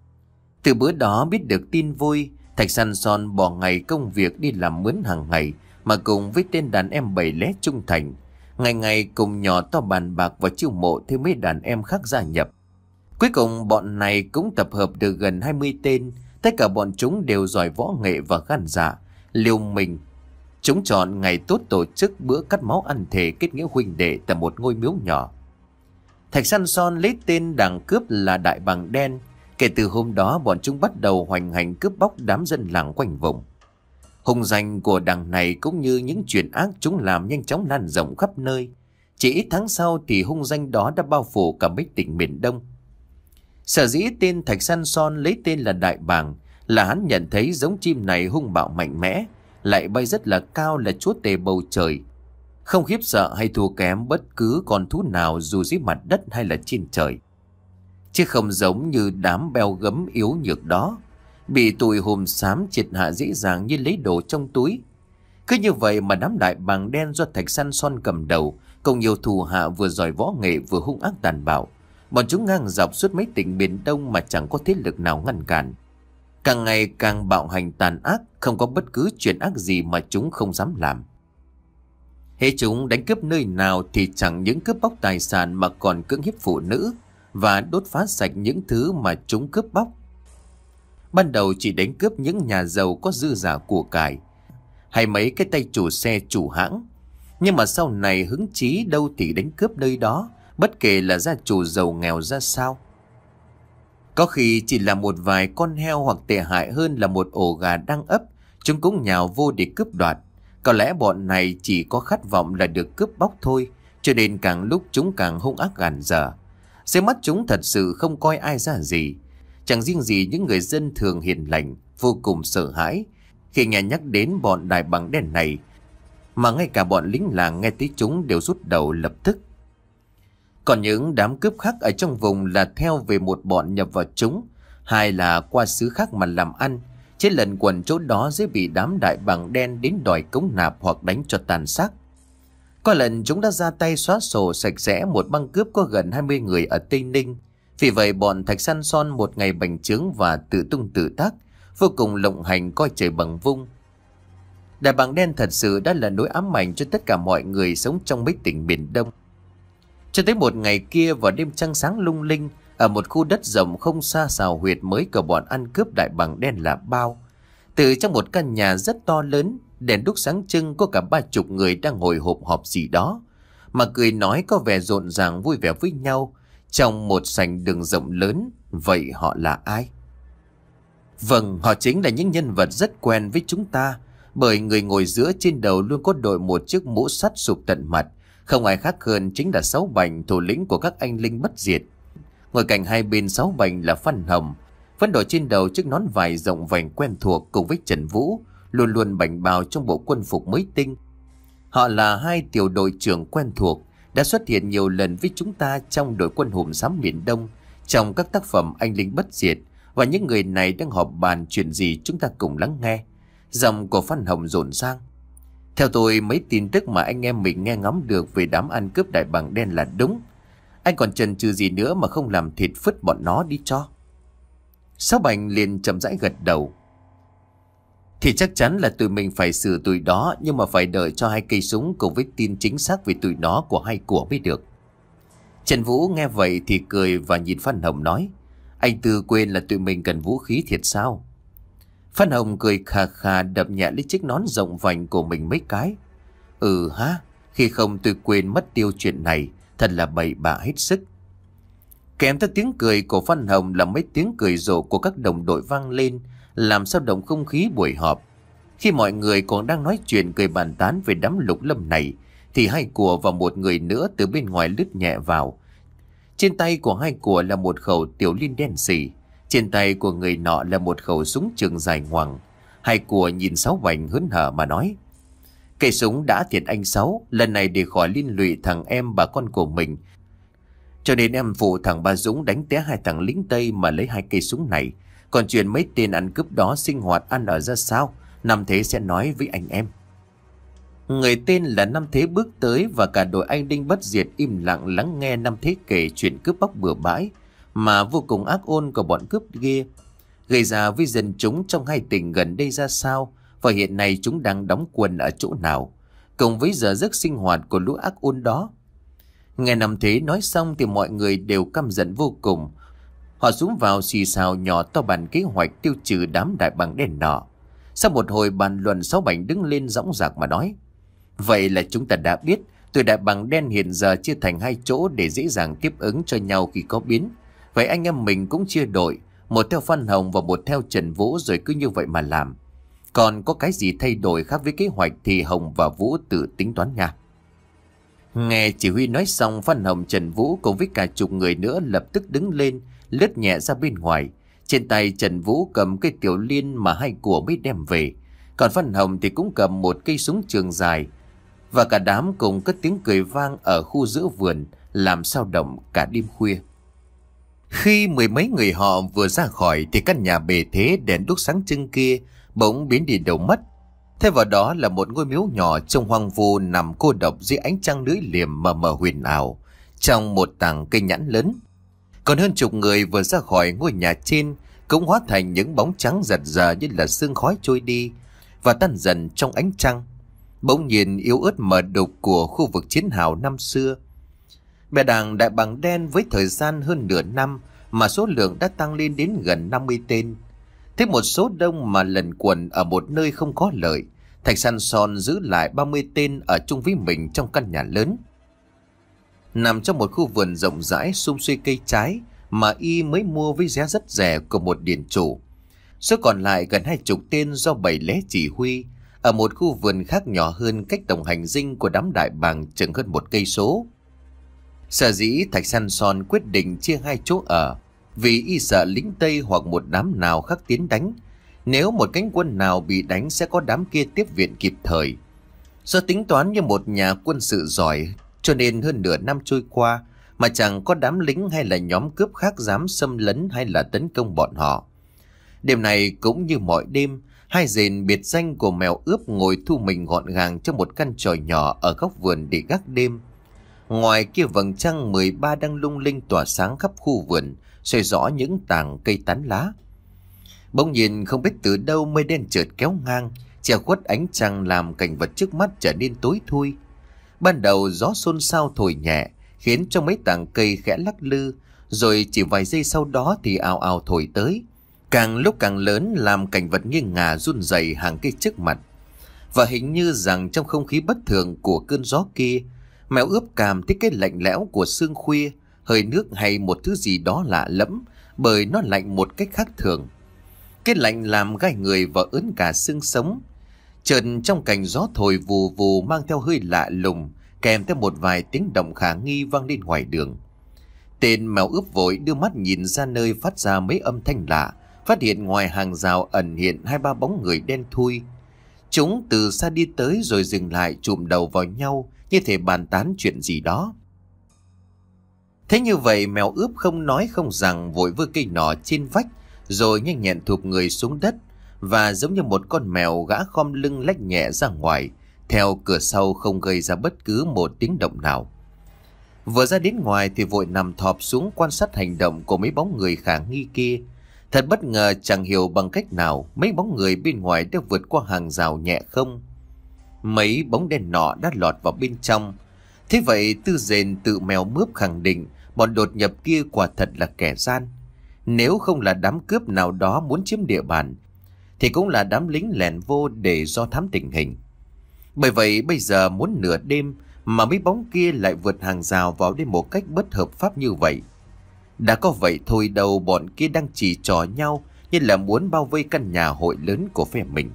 Từ bữa đó biết được tin vui, Thạch San Son bỏ ngày công việc đi làm mướn hàng ngày mà cùng với tên đàn em Bảy Lé trung thành, ngày ngày cùng nhỏ to bàn bạc và chiêu mộ thêm mấy đàn em khác gia nhập. Cuối cùng bọn này cũng tập hợp được gần hai mươi tên. Tất cả bọn chúng đều giỏi võ nghệ và gan dạ, liều mình. Chúng chọn ngày tốt tổ chức bữa cắt máu ăn thề kết nghĩa huynh đệ tại một ngôi miếu nhỏ. Thạch San Son lấy tên đảng cướp là Đại Bàng Đen. Kể từ hôm đó bọn chúng bắt đầu hoành hành cướp bóc đám dân làng quanh vùng. Hung danh của đảng này cũng như những chuyện ác chúng làm nhanh chóng lan rộng khắp nơi. Chỉ ít tháng sau thì hung danh đó đã bao phủ cả mấy tỉnh miền Đông. Sở dĩ tên Thạch San Son lấy tên là Đại Bàng là hắn nhận thấy giống chim này hung bạo mạnh mẽ, lại bay rất là cao, là chúa tể bầu trời, không khiếp sợ hay thua kém bất cứ con thú nào dù dưới mặt đất hay là trên trời. Chứ không giống như đám beo gấm yếu nhược đó, bị tụi Hùm Xám triệt hạ dễ dàng như lấy đồ trong túi. Cứ như vậy mà đám Đại Bàng Đen do Thạch San Son cầm đầu, cùng nhiều thù hạ vừa giỏi võ nghệ vừa hung ác tàn bạo, bọn chúng ngang dọc suốt mấy tỉnh miền Đông mà chẳng có thế lực nào ngăn cản. Càng ngày càng bạo hành tàn ác, không có bất cứ chuyện ác gì mà chúng không dám làm. Hễ chúng đánh cướp nơi nào thì chẳng những cướp bóc tài sản mà còn cưỡng hiếp phụ nữ và đốt phá sạch những thứ mà chúng cướp bóc. Ban đầu chỉ đánh cướp những nhà giàu có dư giả của cải hay mấy cái tay chủ xe chủ hãng, nhưng mà sau này hứng chí đâu thì đánh cướp nơi đó, bất kể là gia chủ giàu nghèo ra sao. Có khi chỉ là một vài con heo, hoặc tệ hại hơn là một ổ gà đang ấp, chúng cũng nhào vô để cướp đoạt. Có lẽ bọn này chỉ có khát vọng là được cướp bóc thôi, cho nên càng lúc chúng càng hung ác gàn dở. Dưới mắt chúng thật sự không coi ai ra gì. Chẳng riêng gì những người dân thường hiền lành vô cùng sợ hãi khi nghe nhắc đến bọn Đại Bàng Đen này, mà ngay cả bọn lính làng nghe thấy chúng đều rút đầu lập tức. Còn những đám cướp khác ở trong vùng là theo về một bọn nhập vào chúng, hai là qua xứ khác mà làm ăn, trên lần quần chỗ đó dễ bị đám Đại Bàng Đen đến đòi cống nạp hoặc đánh cho tàn xác. Có lần chúng đã ra tay xóa sổ sạch sẽ một băng cướp có gần hai mươi người ở Tây Ninh. Vì vậy bọn Thạch San Son một ngày bành trướng và tự tung tự tác, vô cùng lộng hành coi trời bằng vung. Đại Bàng Đen thật sự đã là nỗi ám ảnh cho tất cả mọi người sống trong mấy tỉnh miền Đông. Cho tới một ngày kia, vào đêm trăng sáng lung linh, ở một khu đất rộng không xa xào huyệt mới của bọn ăn cướp Đại Bàng Đen là bao, từ trong một căn nhà rất to lớn, đèn đuốc sáng trưng, có cả ba chục người đang ngồi họp họp gì đó, mà cười nói có vẻ rộn ràng vui vẻ với nhau trong một sảnh đường rộng lớn. Vậy họ là ai? Vâng, họ chính là những nhân vật rất quen với chúng ta, bởi người ngồi giữa trên đầu luôn có đội một chiếc mũ sắt sụp tận mặt, không ai khác hơn chính là Sáu Bành, thủ lĩnh của các anh linh bất diệt. Ngồi cạnh hai bên Sáu Bành là Phan Hồng, vẫn đội trên đầu chiếc nón vải rộng vành quen thuộc, cùng với Trần Vũ, luôn luôn bảnh bào trong bộ quân phục mới tinh. Họ là hai tiểu đội trưởng quen thuộc, đã xuất hiện nhiều lần với chúng ta trong đội quân hùm xám miền Đông, trong các tác phẩm Anh Linh Bất Diệt, và những người này đang họp bàn chuyện gì chúng ta cùng lắng nghe. Giọng của Phan Hồng rộn rang. Theo tôi, mấy tin tức mà anh em mình nghe ngóng được về đám ăn cướp Đại Bàng Đen là đúng. Anh còn chần chừ gì nữa mà không làm thịt phứt bọn nó đi cho. Sáu Bành liền chậm rãi gật đầu. Thì chắc chắn là tụi mình phải xử tụi đó, nhưng mà phải đợi cho hai cây súng cùng với tin chính xác về tụi nó của hai của mới được. Trần Vũ nghe vậy thì cười và nhìn Phan Hồng nói: Anh Tư quên là tụi mình cần vũ khí thiệt sao? Phan Hồng cười khà khà đập nhẹ lấy chiếc nón rộng vành của mình mấy cái. Ừ ha, khi không tôi quên mất tiêu chuyện này, thật là bậy bạ hết sức. Kèm theo tiếng cười của Phan Hồng là mấy tiếng cười rộ của các đồng đội vang lên, làm sao động không khí buổi họp. Khi mọi người còn đang nói chuyện cười bàn tán về đám lục lâm này, thì hai của và một người nữa từ bên ngoài lướt nhẹ vào. Trên tay của hai của là một khẩu tiểu liên đen xì, trên tay của người nọ là một khẩu súng trường dài ngoằng. Hai của nhìn Sáu Bành hớn hở mà nói: Cây súng đã thiệt anh Sáu, lần này để khỏi liên lụy thằng em bà con của mình, cho nên em phụ thằng Ba Dũng đánh té hai thằng lính Tây mà lấy hai cây súng này. Còn chuyện mấy tên ăn cướp đó sinh hoạt ăn ở ra sao, Năm Thế sẽ nói với anh em. Người tên là Năm Thế bước tới và cả đội Anh Linh Bất Diệt im lặng lắng nghe Năm Thế kể chuyện cướp bóc bừa bãi mà vô cùng ác ôn của bọn cướp kia, gây ra với dân chúng trong hai tỉnh gần đây ra sao, và hiện nay chúng đang đóng quân ở chỗ nào, cùng với giờ giấc sinh hoạt của lũ ác ôn đó. Nghe Năm Thế nói xong thì mọi người đều căm giận vô cùng. Họ xuống vào xì xào nhỏ to bàn kế hoạch tiêu trừ đám đại bàng đen nọ. Sau một hồi bàn luận, Sáu Bành đứng lên dõng dạc mà nói: Vậy là chúng ta đã biết tụi đại bàng đen hiện giờ chia thành hai chỗ để dễ dàng tiếp ứng cho nhau khi có biến. Vậy anh em mình cũng chia đội, một theo Phan Hồng và một theo Trần Vũ, rồi cứ như vậy mà làm. Còn có cái gì thay đổi khác với kế hoạch thì Hồng và Vũ tự tính toán nha. Nghe chỉ huy nói xong, Phan Hồng, Trần Vũ cùng với cả chục người nữa lập tức đứng lên, lướt nhẹ ra bên ngoài. Trên tay Trần Vũ cầm cây tiểu liên mà hai của mới đem về, còn Phan Hồng thì cũng cầm một cây súng trường dài. Và cả đám cùng cất tiếng cười vang ở khu giữa vườn, làm sao động cả đêm khuya. Khi mười mấy người họ vừa ra khỏi thì căn nhà bề thế đèn đuốc sáng trưng kia bỗng biến đi đâu mất. Thay vào đó là một ngôi miếu nhỏ trông hoang vu nằm cô độc dưới ánh trăng lưỡi liềm mờ mờ huyền ảo trong một tảng cây nhãn lớn. Còn hơn chục người vừa ra khỏi ngôi nhà trên cũng hóa thành những bóng trắng giật giờ như là sương khói trôi đi và tan dần trong ánh trăng, bỗng nhiên yếu ớt mờ đục của khu vực chiến hào năm xưa. Bè đảng Đại Bàng Đen với thời gian hơn nửa năm mà số lượng đã tăng lên đến gần năm mươi tên. Thế một số đông mà lần quần ở một nơi không có lợi, Thạch Săn Son giữ lại ba mươi tên ở chung với mình trong căn nhà lớn. Nằm trong một khu vườn rộng rãi sum xuê cây trái mà y mới mua với giá rất rẻ của một điền chủ. Số còn lại gần hai chục tên do Bảy Lé chỉ huy ở một khu vườn khác nhỏ hơn, cách tổng hành dinh của đám đại bàng chừng hơn một cây số. Sở dĩ Thạch Săn Son quyết định chia hai chỗ ở vì y sợ lính Tây hoặc một đám nào khác tiến đánh. Nếu một cánh quân nào bị đánh sẽ có đám kia tiếp viện kịp thời. Do tính toán như một nhà quân sự giỏi, cho nên hơn nửa năm trôi qua mà chẳng có đám lính hay là nhóm cướp khác dám xâm lấn hay là tấn công bọn họ. Đêm này cũng như mọi đêm, hai rền biệt danh của mèo ướp ngồi thu mình gọn gàng trong một căn chòi nhỏ ở góc vườn để gác đêm. Ngoài kia vầng trăng mười ba đang lung linh tỏa sáng khắp khu vườn, soi rõ những tàng cây tán lá. Bỗng nhiên không biết từ đâu mây đen chợt kéo ngang, che khuất ánh trăng làm cảnh vật trước mắt trở nên tối thui. Ban đầu gió xôn xao thổi nhẹ, khiến cho mấy tàng cây khẽ lắc lư, rồi chỉ vài giây sau đó thì ào ào thổi tới, càng lúc càng lớn làm cảnh vật nghiêng ngả run rẩy hàng cây trước mặt. Và hình như rằng trong không khí bất thường của cơn gió kia, mèo ướp cảm thấy cái lạnh lẽo của sương khuya, hơi nước hay một thứ gì đó lạ lẫm, bởi nó lạnh một cách khác thường. Cái lạnh làm gai người và ớn cả xương sống. Chợt trong cành gió thổi vù vù mang theo hơi lạ lùng, kèm theo một vài tiếng động khả nghi vang lên ngoài đường. Tên mèo ướp vội đưa mắt nhìn ra nơi phát ra mấy âm thanh lạ, phát hiện ngoài hàng rào ẩn hiện hai ba bóng người đen thui. Chúng từ xa đi tới rồi dừng lại chụm đầu vào nhau như thể bàn tán chuyện gì đó. Thế như vậy mèo ướp không nói không rằng vội vơ cây nỏ trên vách, rồi nhanh nhẹn thụp người xuống đất, và giống như một con mèo gã khom lưng lách nhẹ ra ngoài, theo cửa sau không gây ra bất cứ một tiếng động nào. Vừa ra đến ngoài thì vội nằm thọp xuống quan sát hành động của mấy bóng người khả nghi kia. Thật bất ngờ, chẳng hiểu bằng cách nào mấy bóng người bên ngoài đã vượt qua hàng rào nhẹ không. Mấy bóng đen nọ đã lọt vào bên trong. Thế vậy Tư Dền tự mèo mướp khẳng định bọn đột nhập kia quả thật là kẻ gian. Nếu không là đám cướp nào đó muốn chiếm địa bàn, thì cũng là đám lính lẻn vô để do thám tình hình. Bởi vậy bây giờ muốn nửa đêm mà mấy bóng kia lại vượt hàng rào vào đây một cách bất hợp pháp như vậy. Đã có vậy thôi đâu, bọn kia đang chỉ trò nhau như là muốn bao vây căn nhà hội lớn của phe mình.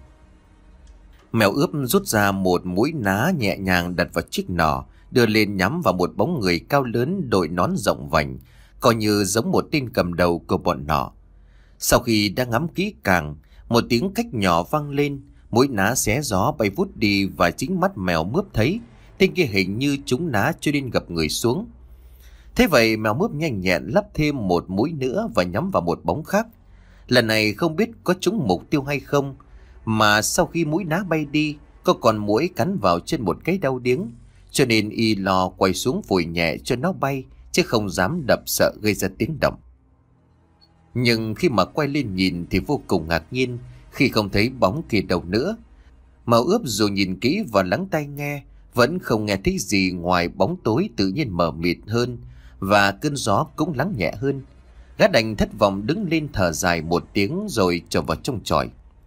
Mèo ướp rút ra một mũi ná nhẹ nhàng đặt vào chiếc nỏ, đưa lên nhắm vào một bóng người cao lớn đội nón rộng vành, coi như giống một tên cầm đầu của bọn nọ. Sau khi đã ngắm kỹ càng, một tiếng cách nhỏ vang lên, mũi ná xé gió bay vút đi, và chính mắt mèo mướp thấy tên kia hình như trúng ná cho nên gập người xuống. Thế vậy mèo mướp nhanh nhẹn lắp thêm một mũi nữa và nhắm vào một bóng khác. Lần này không biết có trúng mục tiêu hay không, mà sau khi mũi ná bay đi, có con muỗi cắn vào trên một cái đau điếng, cho nên y lo quay xuống phủi nhẹ cho nó bay, chứ không dám đập sợ gây ra tiếng động. Nhưng khi mà quay lên nhìn thì vô cùng ngạc nhiên khi không thấy bóng kia đâu nữa. Mèo ướp dù nhìn kỹ và lắng tai nghe, vẫn không nghe thấy gì ngoài bóng tối tự nhiên mờ mịt hơn, và cơn gió cũng lắng nhẹ hơn. Gã đành thất vọng đứng lên thở dài một tiếng rồi trở vào trong chòi.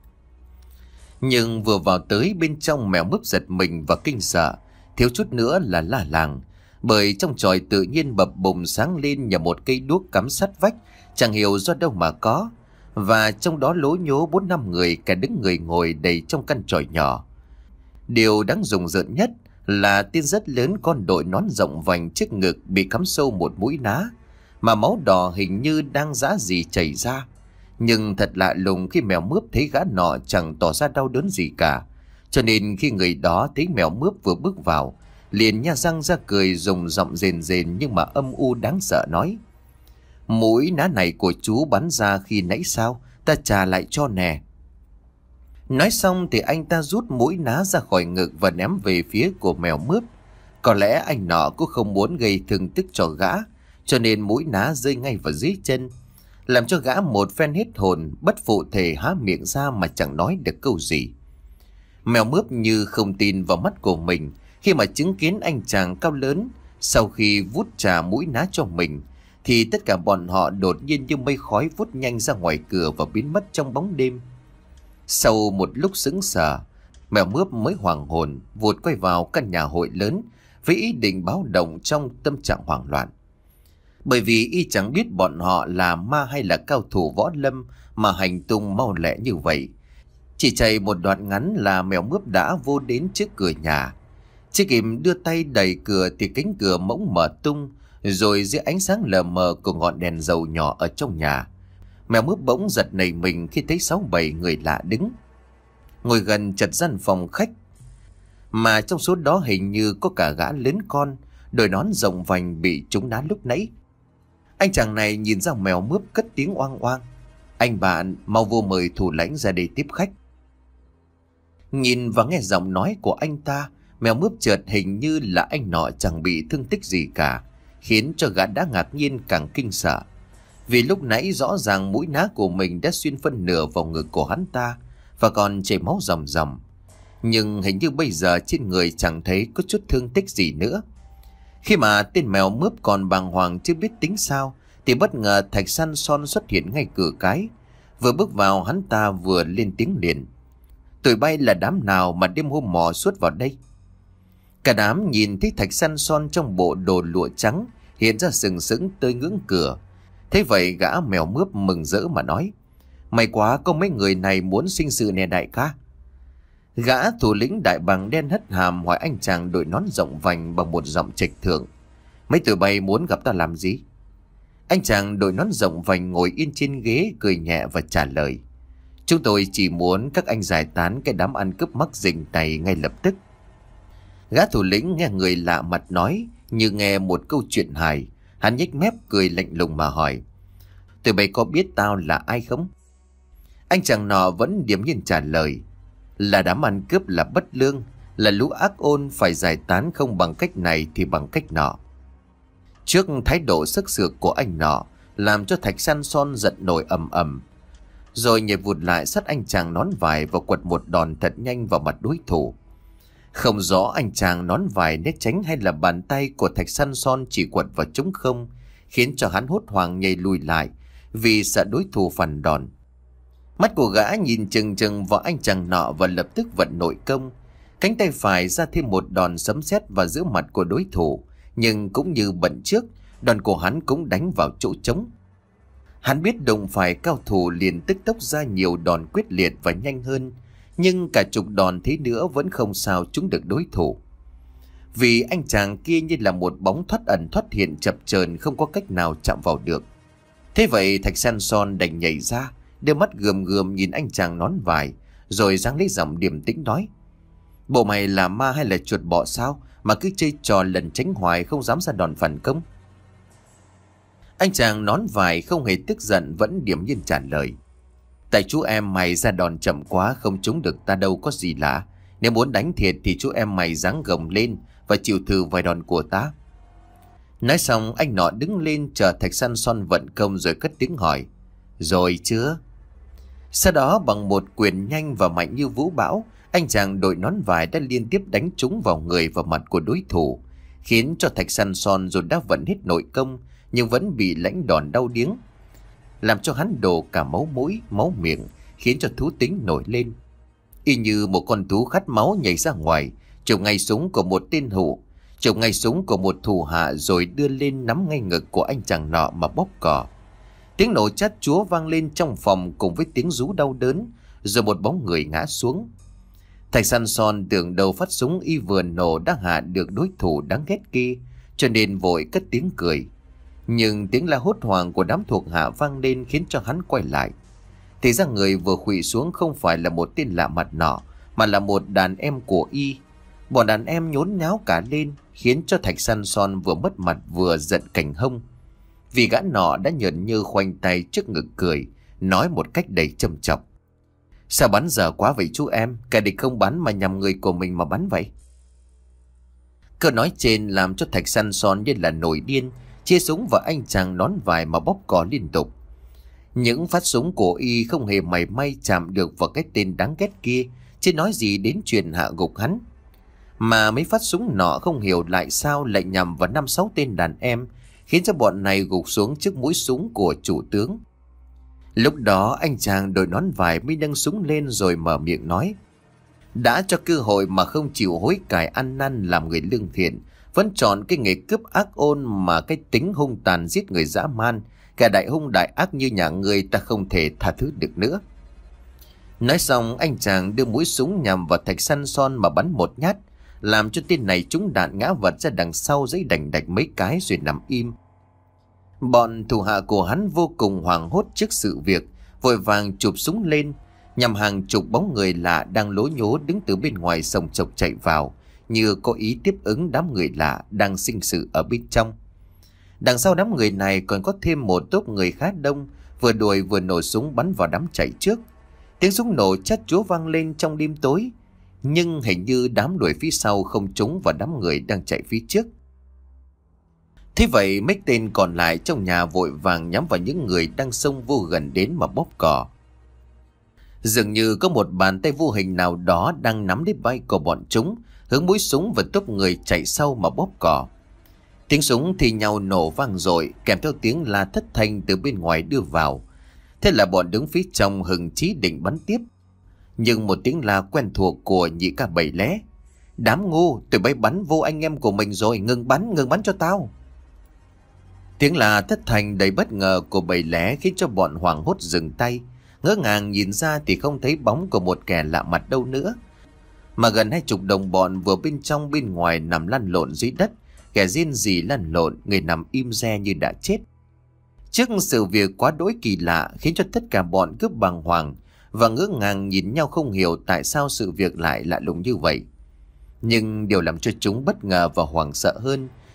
Nhưng vừa vào tới bên trong, mèo mướp giật mình và kinh sợ, thiếu chút nữa là la làng, bởi trong chòi tự nhiên bập bùng sáng lên nhờ một cây đuốc cắm sát vách, chẳng hiểu do đâu mà có, và trong đó lố nhố bốn năm người, cả đứng người ngồi đầy trong căn chòi nhỏ. Điều đáng rùng rợn nhất là tên rất lớn con đội nón rộng vành trước ngực bị cắm sâu một mũi ná, mà máu đỏ hình như đang rã rỉ chảy ra. Nhưng thật lạ lùng khi mèo mướp thấy gã nọ chẳng tỏ ra đau đớn gì cả, cho nên khi người đó thấy mèo mướp vừa bước vào, liền nha răng ra cười, dùng giọng rền rền nhưng mà âm u đáng sợ nói: "Mũi ná này của chú bắn ra khi nãy sao? Ta trả lại cho nè." Nói xong thì anh ta rút mũi ná ra khỏi ngực và ném về phía của mèo mướp. Có lẽ anh nọ cũng không muốn gây thương tích cho gã, cho nên mũi ná rơi ngay vào dưới chân, làm cho gã một phen hết hồn, bất phụ thể há miệng ra mà chẳng nói được câu gì. Mèo mướp như không tin vào mắt của mình khi mà chứng kiến anh chàng cao lớn sau khi vút trả mũi ná cho mình, thì tất cả bọn họ đột nhiên như mây khói vút nhanh ra ngoài cửa và biến mất trong bóng đêm. Sau một lúc sững sờ, mèo mướp mới hoảng hồn vụt quay vào căn nhà hội lớn với ý định báo động trong tâm trạng hoảng loạn. Bởi vì y chẳng biết bọn họ là ma hay là cao thủ võ lâm mà hành tung mau lẹ như vậy. Chỉ chạy một đoạn ngắn là mèo mướp đã vô đến trước cửa nhà. Chưa kịp đưa tay đẩy cửa thì cánh cửa bỗng mở tung, rồi dưới ánh sáng lờ mờ của ngọn đèn dầu nhỏ ở trong nhà, mèo mướp bỗng giật nảy mình khi thấy sáu bảy người lạ đứng ngồi gần chật gian phòng khách, mà trong số đó hình như có cả gã lớn con đội nón rộng vành bị trúng ná lúc nãy. Anh chàng này nhìn ra mèo mướp cất tiếng oang oang: "Anh bạn, mau vô mời thủ lãnh ra đây tiếp khách." Nhìn và nghe giọng nói của anh ta, mèo mướp chợt hình như là anh nọ chẳng bị thương tích gì cả, khiến cho gã đã ngạc nhiên càng kinh sợ. Vì lúc nãy rõ ràng mũi ná của mình đã xuyên phân nửa vào ngực của hắn ta và còn chảy máu ròng ròng, nhưng hình như bây giờ trên người chẳng thấy có chút thương tích gì nữa. Khi mà tên mèo mướp còn bàng hoàng chưa biết tính sao, thì bất ngờ Thạch Săn Son xuất hiện ngay cửa cái. Vừa bước vào, hắn ta vừa lên tiếng liền: "Tụi bay là đám nào mà đêm hôm mò suốt vào đây?" Cả đám nhìn thấy Thạch Săn Son trong bộ đồ lụa trắng hiện ra sừng sững tới ngưỡng cửa. Thế vậy gã mèo mướp mừng rỡ mà nói: "May quá có mấy người này muốn sinh sự nè đại ca." Gã thủ lĩnh đại bàng đen hất hàm hỏi anh chàng đội nón rộng vành bằng một giọng trịch thượng: "Mấy tụi bay muốn gặp ta làm gì?" Anh chàng đội nón rộng vành ngồi yên trên ghế cười nhẹ và trả lời: "Chúng tôi chỉ muốn các anh giải tán cái đám ăn cướp mắc rình này ngay lập tức." Gã thủ lĩnh nghe người lạ mặt nói như nghe một câu chuyện hài, Hắn nhếch mép cười lạnh lùng mà hỏi: Tụi bay có biết tao là ai không? Anh chàng nọ vẫn điềm nhiên trả lời: Là đám ăn cướp, là bất lương, là lũ ác ôn, phải giải tán không bằng cách này thì bằng cách nọ. Trước thái độ sức sược của anh nọ làm cho Thạch San Son giận nổi ầm ầm, rồi nhảy vụt lại sát anh chàng nón vải và quật một đòn thật nhanh vào mặt đối thủ. Không rõ anh chàng nón vải né tránh hay là bàn tay của Thạch San Son chỉ quật vào trống không, khiến cho hắn hốt hoảng nhảy lùi lại vì sợ đối thủ phản đòn. Mắt của gã nhìn chừng chừng vào anh chàng nọ và lập tức vận nội công. Cánh tay phải ra thêm một đòn sấm sét vào giữa mặt của đối thủ, nhưng cũng như bận trước, đòn của hắn cũng đánh vào chỗ trống. Hắn biết đụng phải cao thủ liền tức tốc ra nhiều đòn quyết liệt và nhanh hơn, nhưng cả chục đòn thế nữa vẫn không sao trúng được đối thủ. Vì anh chàng kia như là một bóng thoát ẩn thoát hiện chập chờn, không có cách nào chạm vào được. Thế vậy Thạch San Son đành nhảy ra, đưa mắt gườm gườm nhìn anh chàng nón vải, rồi giáng lấy giọng điềm tĩnh nói: Bộ mày là ma hay là chuột bọ sao mà cứ chơi trò lần tránh hoài, không dám ra đòn phản công? Anh chàng nón vải không hề tức giận, vẫn điềm nhiên trả lời: Tại chú em mày ra đòn chậm quá, không trúng được ta đâu có gì lạ. Nếu muốn đánh thiệt thì chú em mày giáng gồng lên và chịu thử vài đòn của ta. Nói xong anh nọ đứng lên chờ Thạch San Son vận công rồi cất tiếng hỏi: Rồi chưa? Sau đó bằng một quyền nhanh và mạnh như vũ bão, anh chàng đội nón vải đã liên tiếp đánh trúng vào người và mặt của đối thủ, khiến cho Thạch San Son dù đã vận hết nội công nhưng vẫn bị lãnh đòn đau điếng, làm cho hắn đổ cả máu mũi, máu miệng, khiến cho thú tính nổi lên. Y như một con thú khát máu nhảy ra ngoài, chụp ngay súng của một tên hụ, chụp ngay súng của một thủ hạ rồi đưa lên nắm ngay ngực của anh chàng nọ mà bóp cò. Tiếng nổ chát chúa vang lên trong phòng cùng với tiếng rú đau đớn, rồi một bóng người ngã xuống. Thạch San Son tưởng đầu phát súng y vừa nổ đã hạ được đối thủ đáng ghét kia, cho nên vội cất tiếng cười. Nhưng tiếng la hốt hoảng của đám thuộc hạ vang lên khiến cho hắn quay lại. Thì ra người vừa khuỵu xuống không phải là một tên lạ mặt nọ, mà là một đàn em của y. Bọn đàn em nhốn nháo cả lên, khiến cho Thạch San Son vừa mất mặt vừa giận cảnh hông. Vì gã nọ đã nhợn nhơ khoanh tay trước ngực cười, nói một cách đầy châm chọc: Sao bắn dở quá vậy chú em? Kẻ địch không bắn mà nhằm người của mình mà bắn vậy? Câu nói trên làm cho Thạch San Son như là nổi điên, chia súng vào anh chàng nón vải mà bóp cò liên tục. Những phát súng của y không hề mảy may chạm được vào cái tên đáng ghét kia, chứ nói gì đến chuyện hạ gục hắn. Mà mấy phát súng nọ không hiểu lại sao lại nhằm vào năm sáu tên đàn em, khiến cho bọn này gục xuống trước mũi súng của chủ tướng. Lúc đó anh chàng đội nón vải mới nâng súng lên rồi mở miệng nói: Đã cho cơ hội mà không chịu hối cải ăn năn làm người lương thiện, vẫn chọn cái nghề cướp ác ôn mà cái tính hung tàn giết người dã man, kẻ đại hung đại ác như nhà ngươi ta không thể tha thứ được nữa. Nói xong anh chàng đưa mũi súng nhằm vào Thạch San Son mà bắn một nhát, làm cho tên này trúng đạn ngã vật ra đằng sau giấy đành đạch mấy cái rồi nằm im. Bọn thủ hạ của hắn vô cùng hoảng hốt trước sự việc, vội vàng chụp súng lên nhằm hàng chục bóng người lạ đang lố nhố đứng từ bên ngoài sòng chộc chạy vào, như có ý tiếp ứng đám người lạ đang sinh sự ở bên trong. Đằng sau đám người này còn có thêm một tốp người khá đông, vừa đuổi vừa nổ súng bắn vào đám chạy trước. Tiếng súng nổ chát chúa vang lên trong đêm tối, nhưng hình như đám đuổi phía sau không trúng vào đám người đang chạy phía trước. Thế vậy mấy tên còn lại trong nhà vội vàng nhắm vào những người đang xông vô gần đến mà bóp cò. Dường như có một bàn tay vô hình nào đó đang nắm lấy vai của bọn chúng, hướng mũi súng vào tốp người chạy sau mà bóp cò. Tiếng súng thì nhau nổ vang dội, kèm theo tiếng la thất thanh từ bên ngoài đưa vào. Thế là bọn đứng phía trong hừng chí định bắn tiếp. Nhưng một tiếng la quen thuộc của nhị ca Bảy Lé: Đám ngu, tụi bay bắn vô anh em của mình rồi, ngừng bắn, ngừng bắn cho tao. Tiếng la thất thanh đầy bất ngờ của Bảy Lé khiến cho bọn hoảng hốt dừng tay. Ngỡ ngàng nhìn ra thì không thấy bóng của một kẻ lạ mặt đâu nữa, mà gần hai chục đồng bọn vừa bên trong bên ngoài nằm lăn lộn dưới đất, kẻ riêng gì lăn lộn, người nằm im re như đã chết. Trước sự việc quá đỗi kỳ lạ khiến cho tất cả bọn cướp bàng hoàng và ngỡ ngàng nhìn nhau, không hiểu tại sao sự việc lại lạ lùng như vậy. Nhưng điều làm cho chúng bất ngờ và hoảng sợ hơn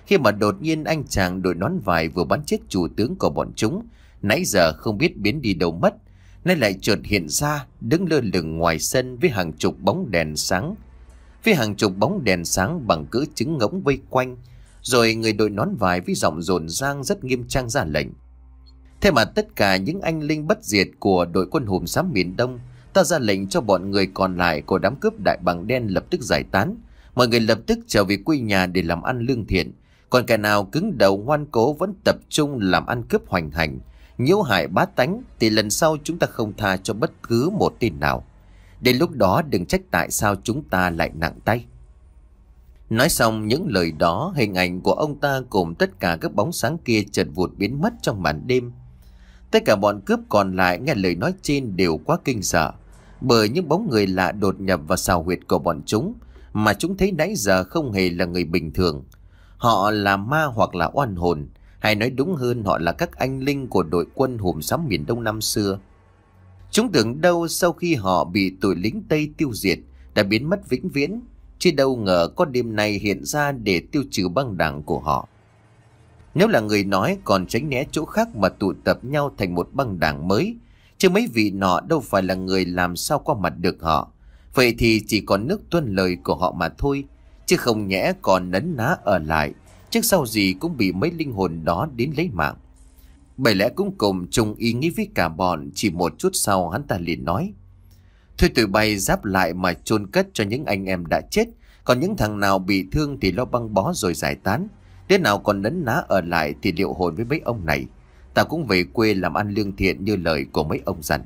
khi mà đột nhiên anh chàng đội nón vải vừa bắn chết chủ tướng của bọn chúng, nãy giờ không biết biến đi đâu mất, nay lại chợt hiện ra, đứng lơ lửng ngoài sân với hàng chục bóng đèn sáng. Với hàng chục bóng đèn sáng bằng cỡ trứng ngỗng vây quanh, rồi người đội nón vải với giọng rộn rang rất nghiêm trang ra lệnh. Thế mà tất cả những anh linh bất diệt của đội quân hùm xám miền Đông, ta ra lệnh cho bọn người còn lại của đám cướp đại bàng đen lập tức giải tán. Mọi người lập tức trở về quê nhà để làm ăn lương thiện. Còn kẻ nào cứng đầu ngoan cố vẫn tập trung làm ăn cướp hoành hành, nhiễu hại bá tánh, thì lần sau chúng ta không tha cho bất cứ một tên nào. Đến lúc đó đừng trách tại sao chúng ta lại nặng tay. Nói xong những lời đó, hình ảnh của ông ta cùng tất cả các bóng sáng kia chợt vụt biến mất trong màn đêm. Tất cả bọn cướp còn lại nghe lời nói trên đều quá kinh sợ, bởi những bóng người lạ đột nhập vào xào huyệt của bọn chúng mà chúng thấy nãy giờ không hề là người bình thường. Họ là ma hoặc là oan hồn, hay nói đúng hơn họ là các anh linh của đội quân hùm xám miền Đông năm xưa. Chúng tưởng đâu sau khi họ bị tụi lính Tây tiêu diệt đã biến mất vĩnh viễn, chứ đâu ngờ có đêm nay hiện ra để tiêu trừ băng đảng của họ. Nếu là người nói còn tránh né chỗ khác mà tụ tập nhau thành một băng đảng mới, chứ mấy vị nọ đâu phải là người làm sao qua mặt được họ. Vậy thì chỉ còn nước tuân lời của họ mà thôi, chứ không nhẽ còn nấn ná ở lại, trước sau gì cũng bị mấy linh hồn đó đến lấy mạng. Bởi lẽ cũng cùng chung ý nghĩ với cả bọn. Chỉ một chút sau hắn ta liền nói: thôi tụi bay giáp lại mà chôn cất cho những anh em đã chết, còn những thằng nào bị thương thì lo băng bó rồi giải tán. Đứa nào còn nấn ná ở lại thì liệu hồn với mấy ông này. Ta cũng về quê làm ăn lương thiện như lời của mấy ông dặn.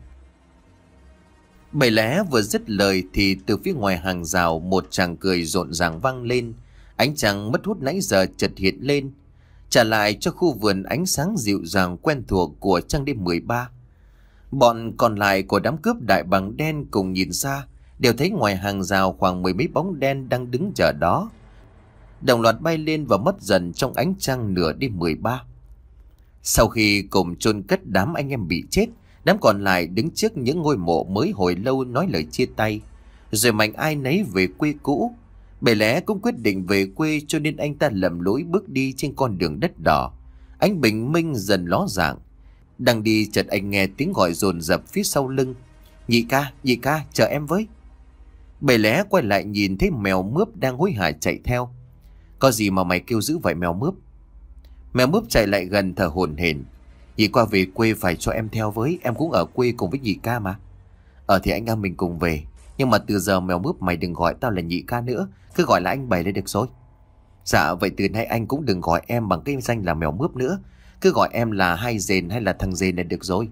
Bởi lẽ vừa dứt lời thì từ phía ngoài hàng rào một tràng cười rộn ràng vang lên. Ánh trăng mất hút nãy giờ chợt hiện lên, trả lại cho khu vườn ánh sáng dịu dàng quen thuộc của trăng đêm mười ba. Bọn còn lại của đám cướp đại bàng đen cùng nhìn ra, đều thấy ngoài hàng rào khoảng mười mấy bóng đen đang đứng chờ đó, đồng loạt bay lên và mất dần trong ánh trăng nửa đêm mười ba. Sau khi cùng chôn cất đám anh em bị chết, đám còn lại đứng trước những ngôi mộ mới hồi lâu nói lời chia tay, rồi mạnh ai nấy về quê cũ. Bởi lẽ cũng quyết định về quê, cho nên anh ta lầm lũi bước đi trên con đường đất đỏ. Ánh bình minh dần ló dạng. Đang đi chợt anh nghe tiếng gọi dồn dập phía sau lưng: nhị ca, nhị ca, chờ em với. Bởi lẽ quay lại nhìn thấy mèo mướp đang hối hả chạy theo. Có gì mà mày kêu dữ vậy mèo mướp? Mèo mướp chạy lại gần thở hổn hển: nhị qua về quê phải cho em theo với, em cũng ở quê cùng với nhị ca mà. Ờ thì anh em mình cùng về, nhưng mà từ giờ mèo mướp mày đừng gọi tao là nhị ca nữa, cứ gọi là anh Bảy là được rồi. Dạ vậy từ nay anh cũng đừng gọi em bằng cái danh là mèo mướp nữa, cứ gọi em là Hai Dền hay là thằng Dền là được rồi.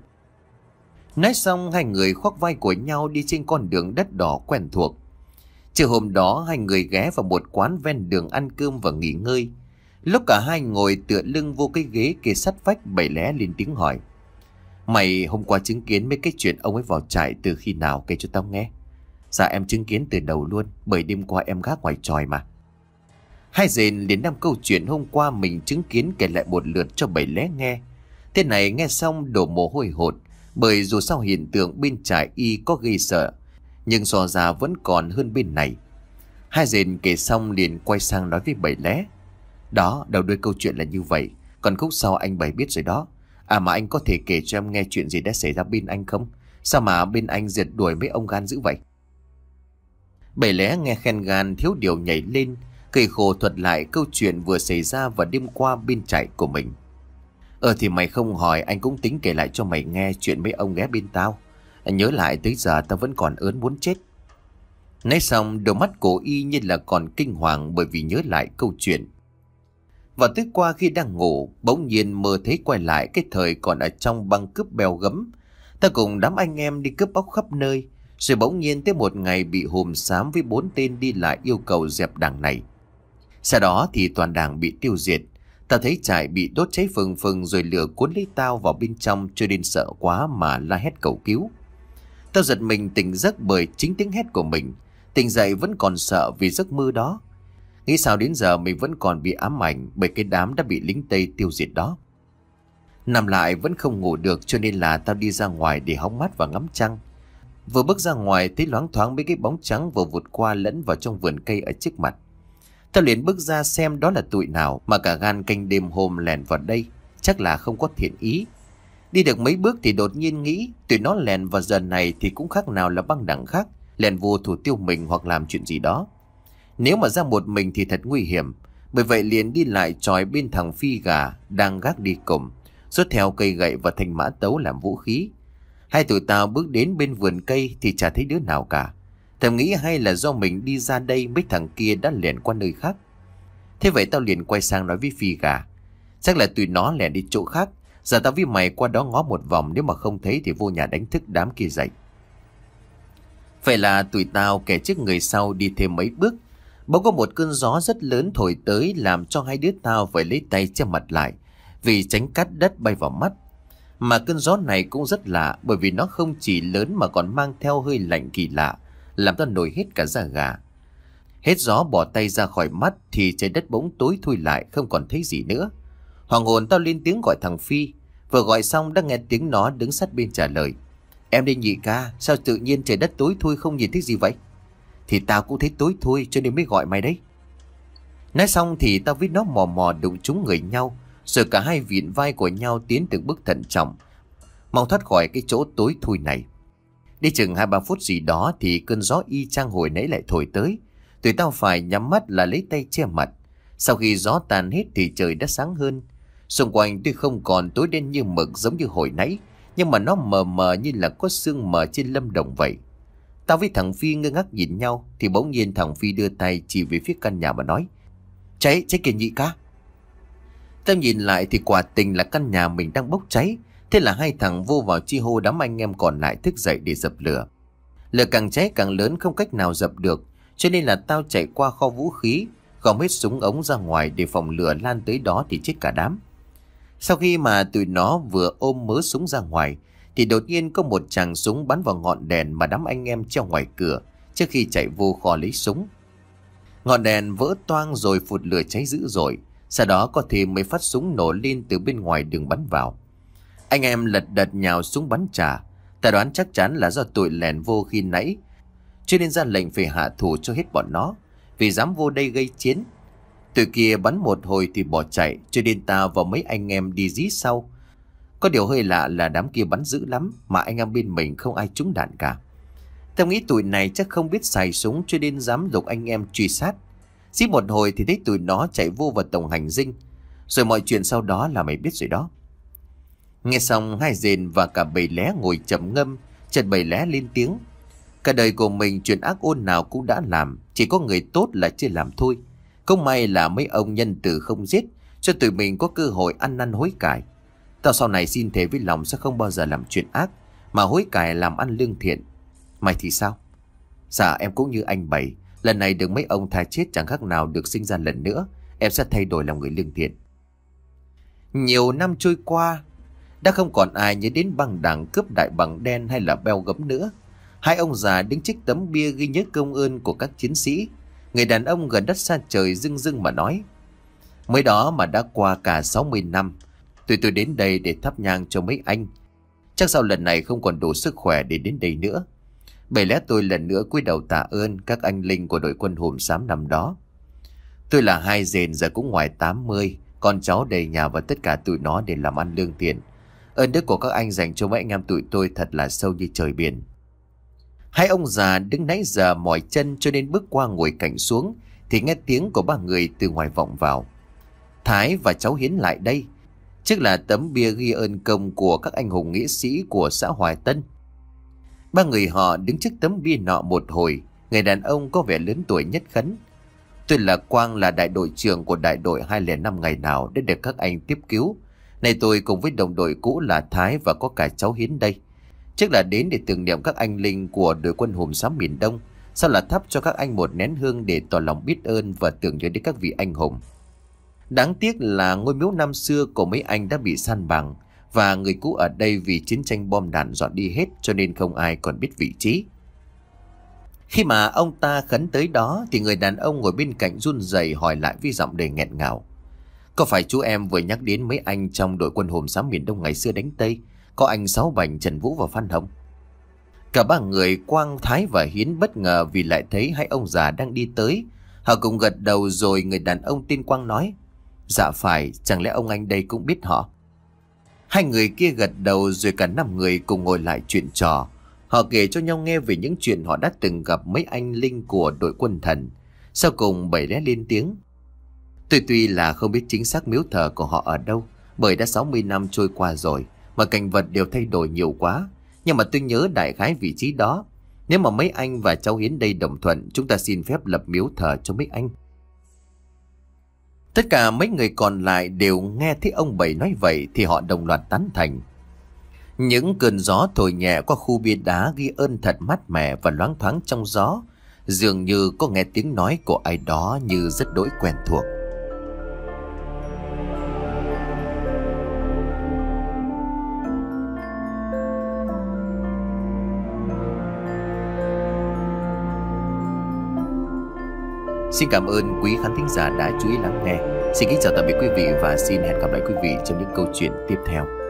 Nói xong hai người khoác vai của nhau đi trên con đường đất đỏ quen thuộc. Chiều hôm đó hai người ghé vào một quán ven đường ăn cơm và nghỉ ngơi. Lúc cả hai ngồi tựa lưng vô cái ghế kề sát vách, Bảy lé lên tiếng hỏi: mày hôm qua chứng kiến mấy cái chuyện ông ấy vào trại từ khi nào, kể cho tao nghe. Dạ em chứng kiến từ đầu luôn, bởi đêm qua em gác ngoài tròi mà. Hai Dền liền đem câu chuyện hôm qua mình chứng kiến kể lại một lượt cho Bảy lé nghe. Thế này nghe xong đổ mồ hôi hột, bởi dù sao hiện tượng bên trại y có gây sợ, nhưng so ra vẫn còn hơn bên này. Hai Dền kể xong liền quay sang nói với Bảy lé: đó, đầu đuôi câu chuyện là như vậy, còn khúc sau anh Bảy biết rồi đó. À mà anh có thể kể cho em nghe chuyện gì đã xảy ra bên anh không? Sao mà bên anh diệt đuổi mấy ông gan dữ vậy? Bảy lé nghe khen gan thiếu điều nhảy lên, cười khổ thuật lại câu chuyện vừa xảy ra vào đêm qua bên trại của mình. Ờ thì mày không hỏi, anh cũng tính kể lại cho mày nghe chuyện mấy ông ghé bên tao. Anh nhớ lại tới giờ tao vẫn còn ớn muốn chết. Nói xong đôi mắt của y như là còn kinh hoàng bởi vì nhớ lại câu chuyện. Vào tối qua khi đang ngủ, bỗng nhiên mơ thấy quay lại cái thời còn ở trong băng cướp bèo gấm. Ta cùng đám anh em đi cướp bóc khắp nơi, rồi bỗng nhiên tới một ngày bị hùm xám với bốn tên đi lại yêu cầu dẹp đảng này. Sau đó thì toàn đảng bị tiêu diệt. Ta thấy trại bị đốt cháy phừng phừng, rồi lửa cuốn lấy tao vào bên trong, cho nên sợ quá mà la hét cầu cứu. Tao giật mình tỉnh giấc bởi chính tiếng hét của mình. Tỉnh dậy vẫn còn sợ vì giấc mơ đó. Nghĩ sao đến giờ mình vẫn còn bị ám ảnh bởi cái đám đã bị lính Tây tiêu diệt đó. Nằm lại vẫn không ngủ được, cho nên là tao đi ra ngoài để hóng mát và ngắm trăng. Vừa bước ra ngoài thấy loáng thoáng mấy cái bóng trắng vừa vụt qua lẫn vào trong vườn cây ở trước mặt. Tao liền bước ra xem đó là tụi nào mà cả gan canh đêm hôm lèn vào đây, chắc là không có thiện ý. Đi được mấy bước thì đột nhiên nghĩ tụi nó lèn vào giờ này thì cũng khác nào là băng đảng khác, lèn vô thủ tiêu mình hoặc làm chuyện gì đó. Nếu mà ra một mình thì thật nguy hiểm, bởi vậy liền đi lại chòi bên thằng Phi Gà đang gác đi cùng, rút theo cây gậy và thanh mã tấu làm vũ khí. Hai tụi tao bước đến bên vườn cây thì chả thấy đứa nào cả. Thầm nghĩ hay là do mình đi ra đây mấy thằng kia đã lẻn qua nơi khác. Thế vậy tao liền quay sang nói với Phi Gà, chắc là tụi nó lẻn đi chỗ khác, giờ tao với mày qua đó ngó một vòng, nếu mà không thấy thì vô nhà đánh thức đám kia dậy. Vậy là tụi tao kẻ trước người sau đi thêm mấy bước, bỗng có một cơn gió rất lớn thổi tới làm cho hai đứa tao phải lấy tay che mặt lại vì tránh cát đất bay vào mắt. Mà cơn gió này cũng rất lạ, bởi vì nó không chỉ lớn mà còn mang theo hơi lạnh kỳ lạ, làm tao nổi hết cả da gà. Hết gió bỏ tay ra khỏi mắt thì trái đất bỗng tối thui lại, không còn thấy gì nữa. Hoàng hồn tao lên tiếng gọi thằng Phi, vừa gọi xong đã nghe tiếng nó đứng sát bên trả lời. Em đây nhị ca, sao tự nhiên trời đất tối thui không nhìn thấy gì vậy? Thì tao cũng thấy tối thui cho nên mới gọi mày đấy. Nói xong thì tao với nó mò mò đụng trúng người nhau, rồi cả hai vịn vai của nhau tiến từng bước thận trọng, mong thoát khỏi cái chỗ tối thui này. Đi chừng hai ba phút gì đó thì cơn gió y chang hồi nãy lại thổi tới. Tụi tao phải nhắm mắt là lấy tay che mặt. Sau khi gió tàn hết thì trời đã sáng hơn. Xung quanh tuy không còn tối đen như mực giống như hồi nãy, nhưng mà nó mờ mờ như là có sương mờ trên lâm đồng vậy. Tao với thằng Phi ngơ ngác nhìn nhau thì bỗng nhiên thằng Phi đưa tay chỉ về phía căn nhà mà nói, Cháy, cháy kìa nhị ca. Tao nhìn lại thì quả tình là căn nhà mình đang bốc cháy. Thế là hai thằng vô vào chi hô đám anh em còn lại thức dậy để dập lửa. Lửa càng cháy càng lớn, không cách nào dập được, cho nên là tao chạy qua kho vũ khí, gom hết súng ống ra ngoài để phòng lửa lan tới đó thì chết cả đám. Sau khi mà tụi nó vừa ôm mớ súng ra ngoài thì đột nhiên có một chàng súng bắn vào ngọn đèn mà đám anh em treo ngoài cửa trước khi chạy vô kho lấy súng. Ngọn đèn vỡ toang rồi phụt lửa cháy dữ dội. Sau đó có thêm mấy phát súng nổ lên từ bên ngoài đường bắn vào. Anh em lật đật nhào súng bắn trả. Ta đoán chắc chắn là do tụi lèn vô khi nãy, cho nên ra lệnh phải hạ thủ cho hết bọn nó, vì dám vô đây gây chiến. Tụi kia bắn một hồi thì bỏ chạy, cho nên ta và mấy anh em đi dí sau. Có điều hơi lạ là đám kia bắn dữ lắm mà anh em bên mình không ai trúng đạn cả. Tao nghĩ tụi này chắc không biết xài súng cho nên dám lục anh em truy sát. Dí một hồi thì thấy tụi nó chạy vô vào tổng hành dinh, rồi mọi chuyện sau đó là mày biết rồi đó. Nghe xong hai dền và cả bầy lé ngồi trầm ngâm. Chợt bầy lé lên tiếng, cả đời của mình chuyện ác ôn nào cũng đã làm, chỉ có người tốt là chưa làm thôi. Không may là mấy ông nhân từ không giết, cho tụi mình có cơ hội ăn năn hối cải. Tao sau này xin thề với lòng sẽ không bao giờ làm chuyện ác, mà hối cải làm ăn lương thiện. Mày thì sao? Dạ em cũng như anh Bảy, lần này được mấy ông tha chết chẳng khác nào được sinh ra lần nữa. Em sẽ thay đổi làm người lương thiện. Nhiều năm trôi qua, đã không còn ai nhớ đến băng đảng cướp đại bằng đen hay là beo gấm nữa. Hai ông già đứng trước tấm bia ghi nhớ công ơn của các chiến sĩ. Người đàn ông gần đất xa trời dưng dưng mà nói, mới đó mà đã qua cả sáu mươi năm, tụi tôi đến đây để thắp nhang cho mấy anh. Chắc sau lần này không còn đủ sức khỏe để đến đây nữa. Bởi lẽ tôi lần nữa cúi đầu tạ ơn các anh linh của đội quân hùm xám năm đó. Tôi là hai dền giờ cũng ngoài tám mươi, con cháu đầy nhà và tất cả tụi nó để làm ăn lương thiện. Ơn đức của các anh dành cho mấy anh em tụi tôi thật là sâu như trời biển. Hai ông già đứng nãy giờ mỏi chân cho nên bước qua ngồi cạnh xuống thì nghe tiếng của ba người từ ngoài vọng vào. Thái và cháu Hiến lại đây, trước là tấm bia ghi ơn công của các anh hùng nghĩa sĩ của xã Hoài Tân. Ba người họ đứng trước tấm bia nọ một hồi. Người đàn ông có vẻ lớn tuổi nhất khấn, tôi là Quang, là đại đội trưởng của đại đội hai không năm ngày nào đã được các anh tiếp cứu. Này tôi cùng với đồng đội cũ là Thái và có cả cháu Hiến đây, trước là đến để tưởng niệm các anh linh của đội quân hùm xám miền Đông, sau là thắp cho các anh một nén hương để tỏ lòng biết ơn và tưởng nhớ đến các vị anh hùng. Đáng tiếc là ngôi miếu năm xưa của mấy anh đã bị san bằng, và người cũ ở đây vì chiến tranh bom đạn dọn đi hết, cho nên không ai còn biết vị trí. Khi mà ông ta khấn tới đó thì người đàn ông ngồi bên cạnh run rẩy hỏi lại với giọng đầy nghẹn ngào, có phải chú em vừa nhắc đến mấy anh trong đội quân hùm xám miền Đông ngày xưa đánh Tây, có anh Sáu Bành, Trần Vũ và Phan Hồng? Cả ba người Quang, Thái và Hiến bất ngờ vì lại thấy hai ông già đang đi tới, Họ cùng gật đầu rồi người đàn ông tên Quang nói: Dạ phải, chẳng lẽ ông anh đây cũng biết họ? Hai người kia gật đầu rồi cả năm người cùng ngồi lại chuyện trò. Họ kể cho nhau nghe về những chuyện họ đã từng gặp mấy anh linh của đội quân thần. Sau cùng Bảy lé lên tiếng: Tôi tuy là không biết chính xác miếu thờ của họ ở đâu, bởi đã sáu mươi năm trôi qua rồi mà cảnh vật đều thay đổi nhiều quá, nhưng mà tôi nhớ đại khái vị trí đó. Nếu mà mấy anh và cháu Hiến đây đồng thuận, chúng ta xin phép lập miếu thờ cho mấy anh. Tất cả mấy người còn lại đều nghe thấy ông Bảy nói vậy thì họ đồng loạt tán thành. Những cơn gió thổi nhẹ qua khu bia đá ghi ơn thật mát mẻ và loáng thoáng trong gió, dường như có nghe tiếng nói của ai đó như rất đỗi quen thuộc. Xin cảm ơn quý khán thính giả đã chú ý lắng nghe. Xin kính chào tạm biệt quý vị và xin hẹn gặp lại quý vị trong những câu chuyện tiếp theo.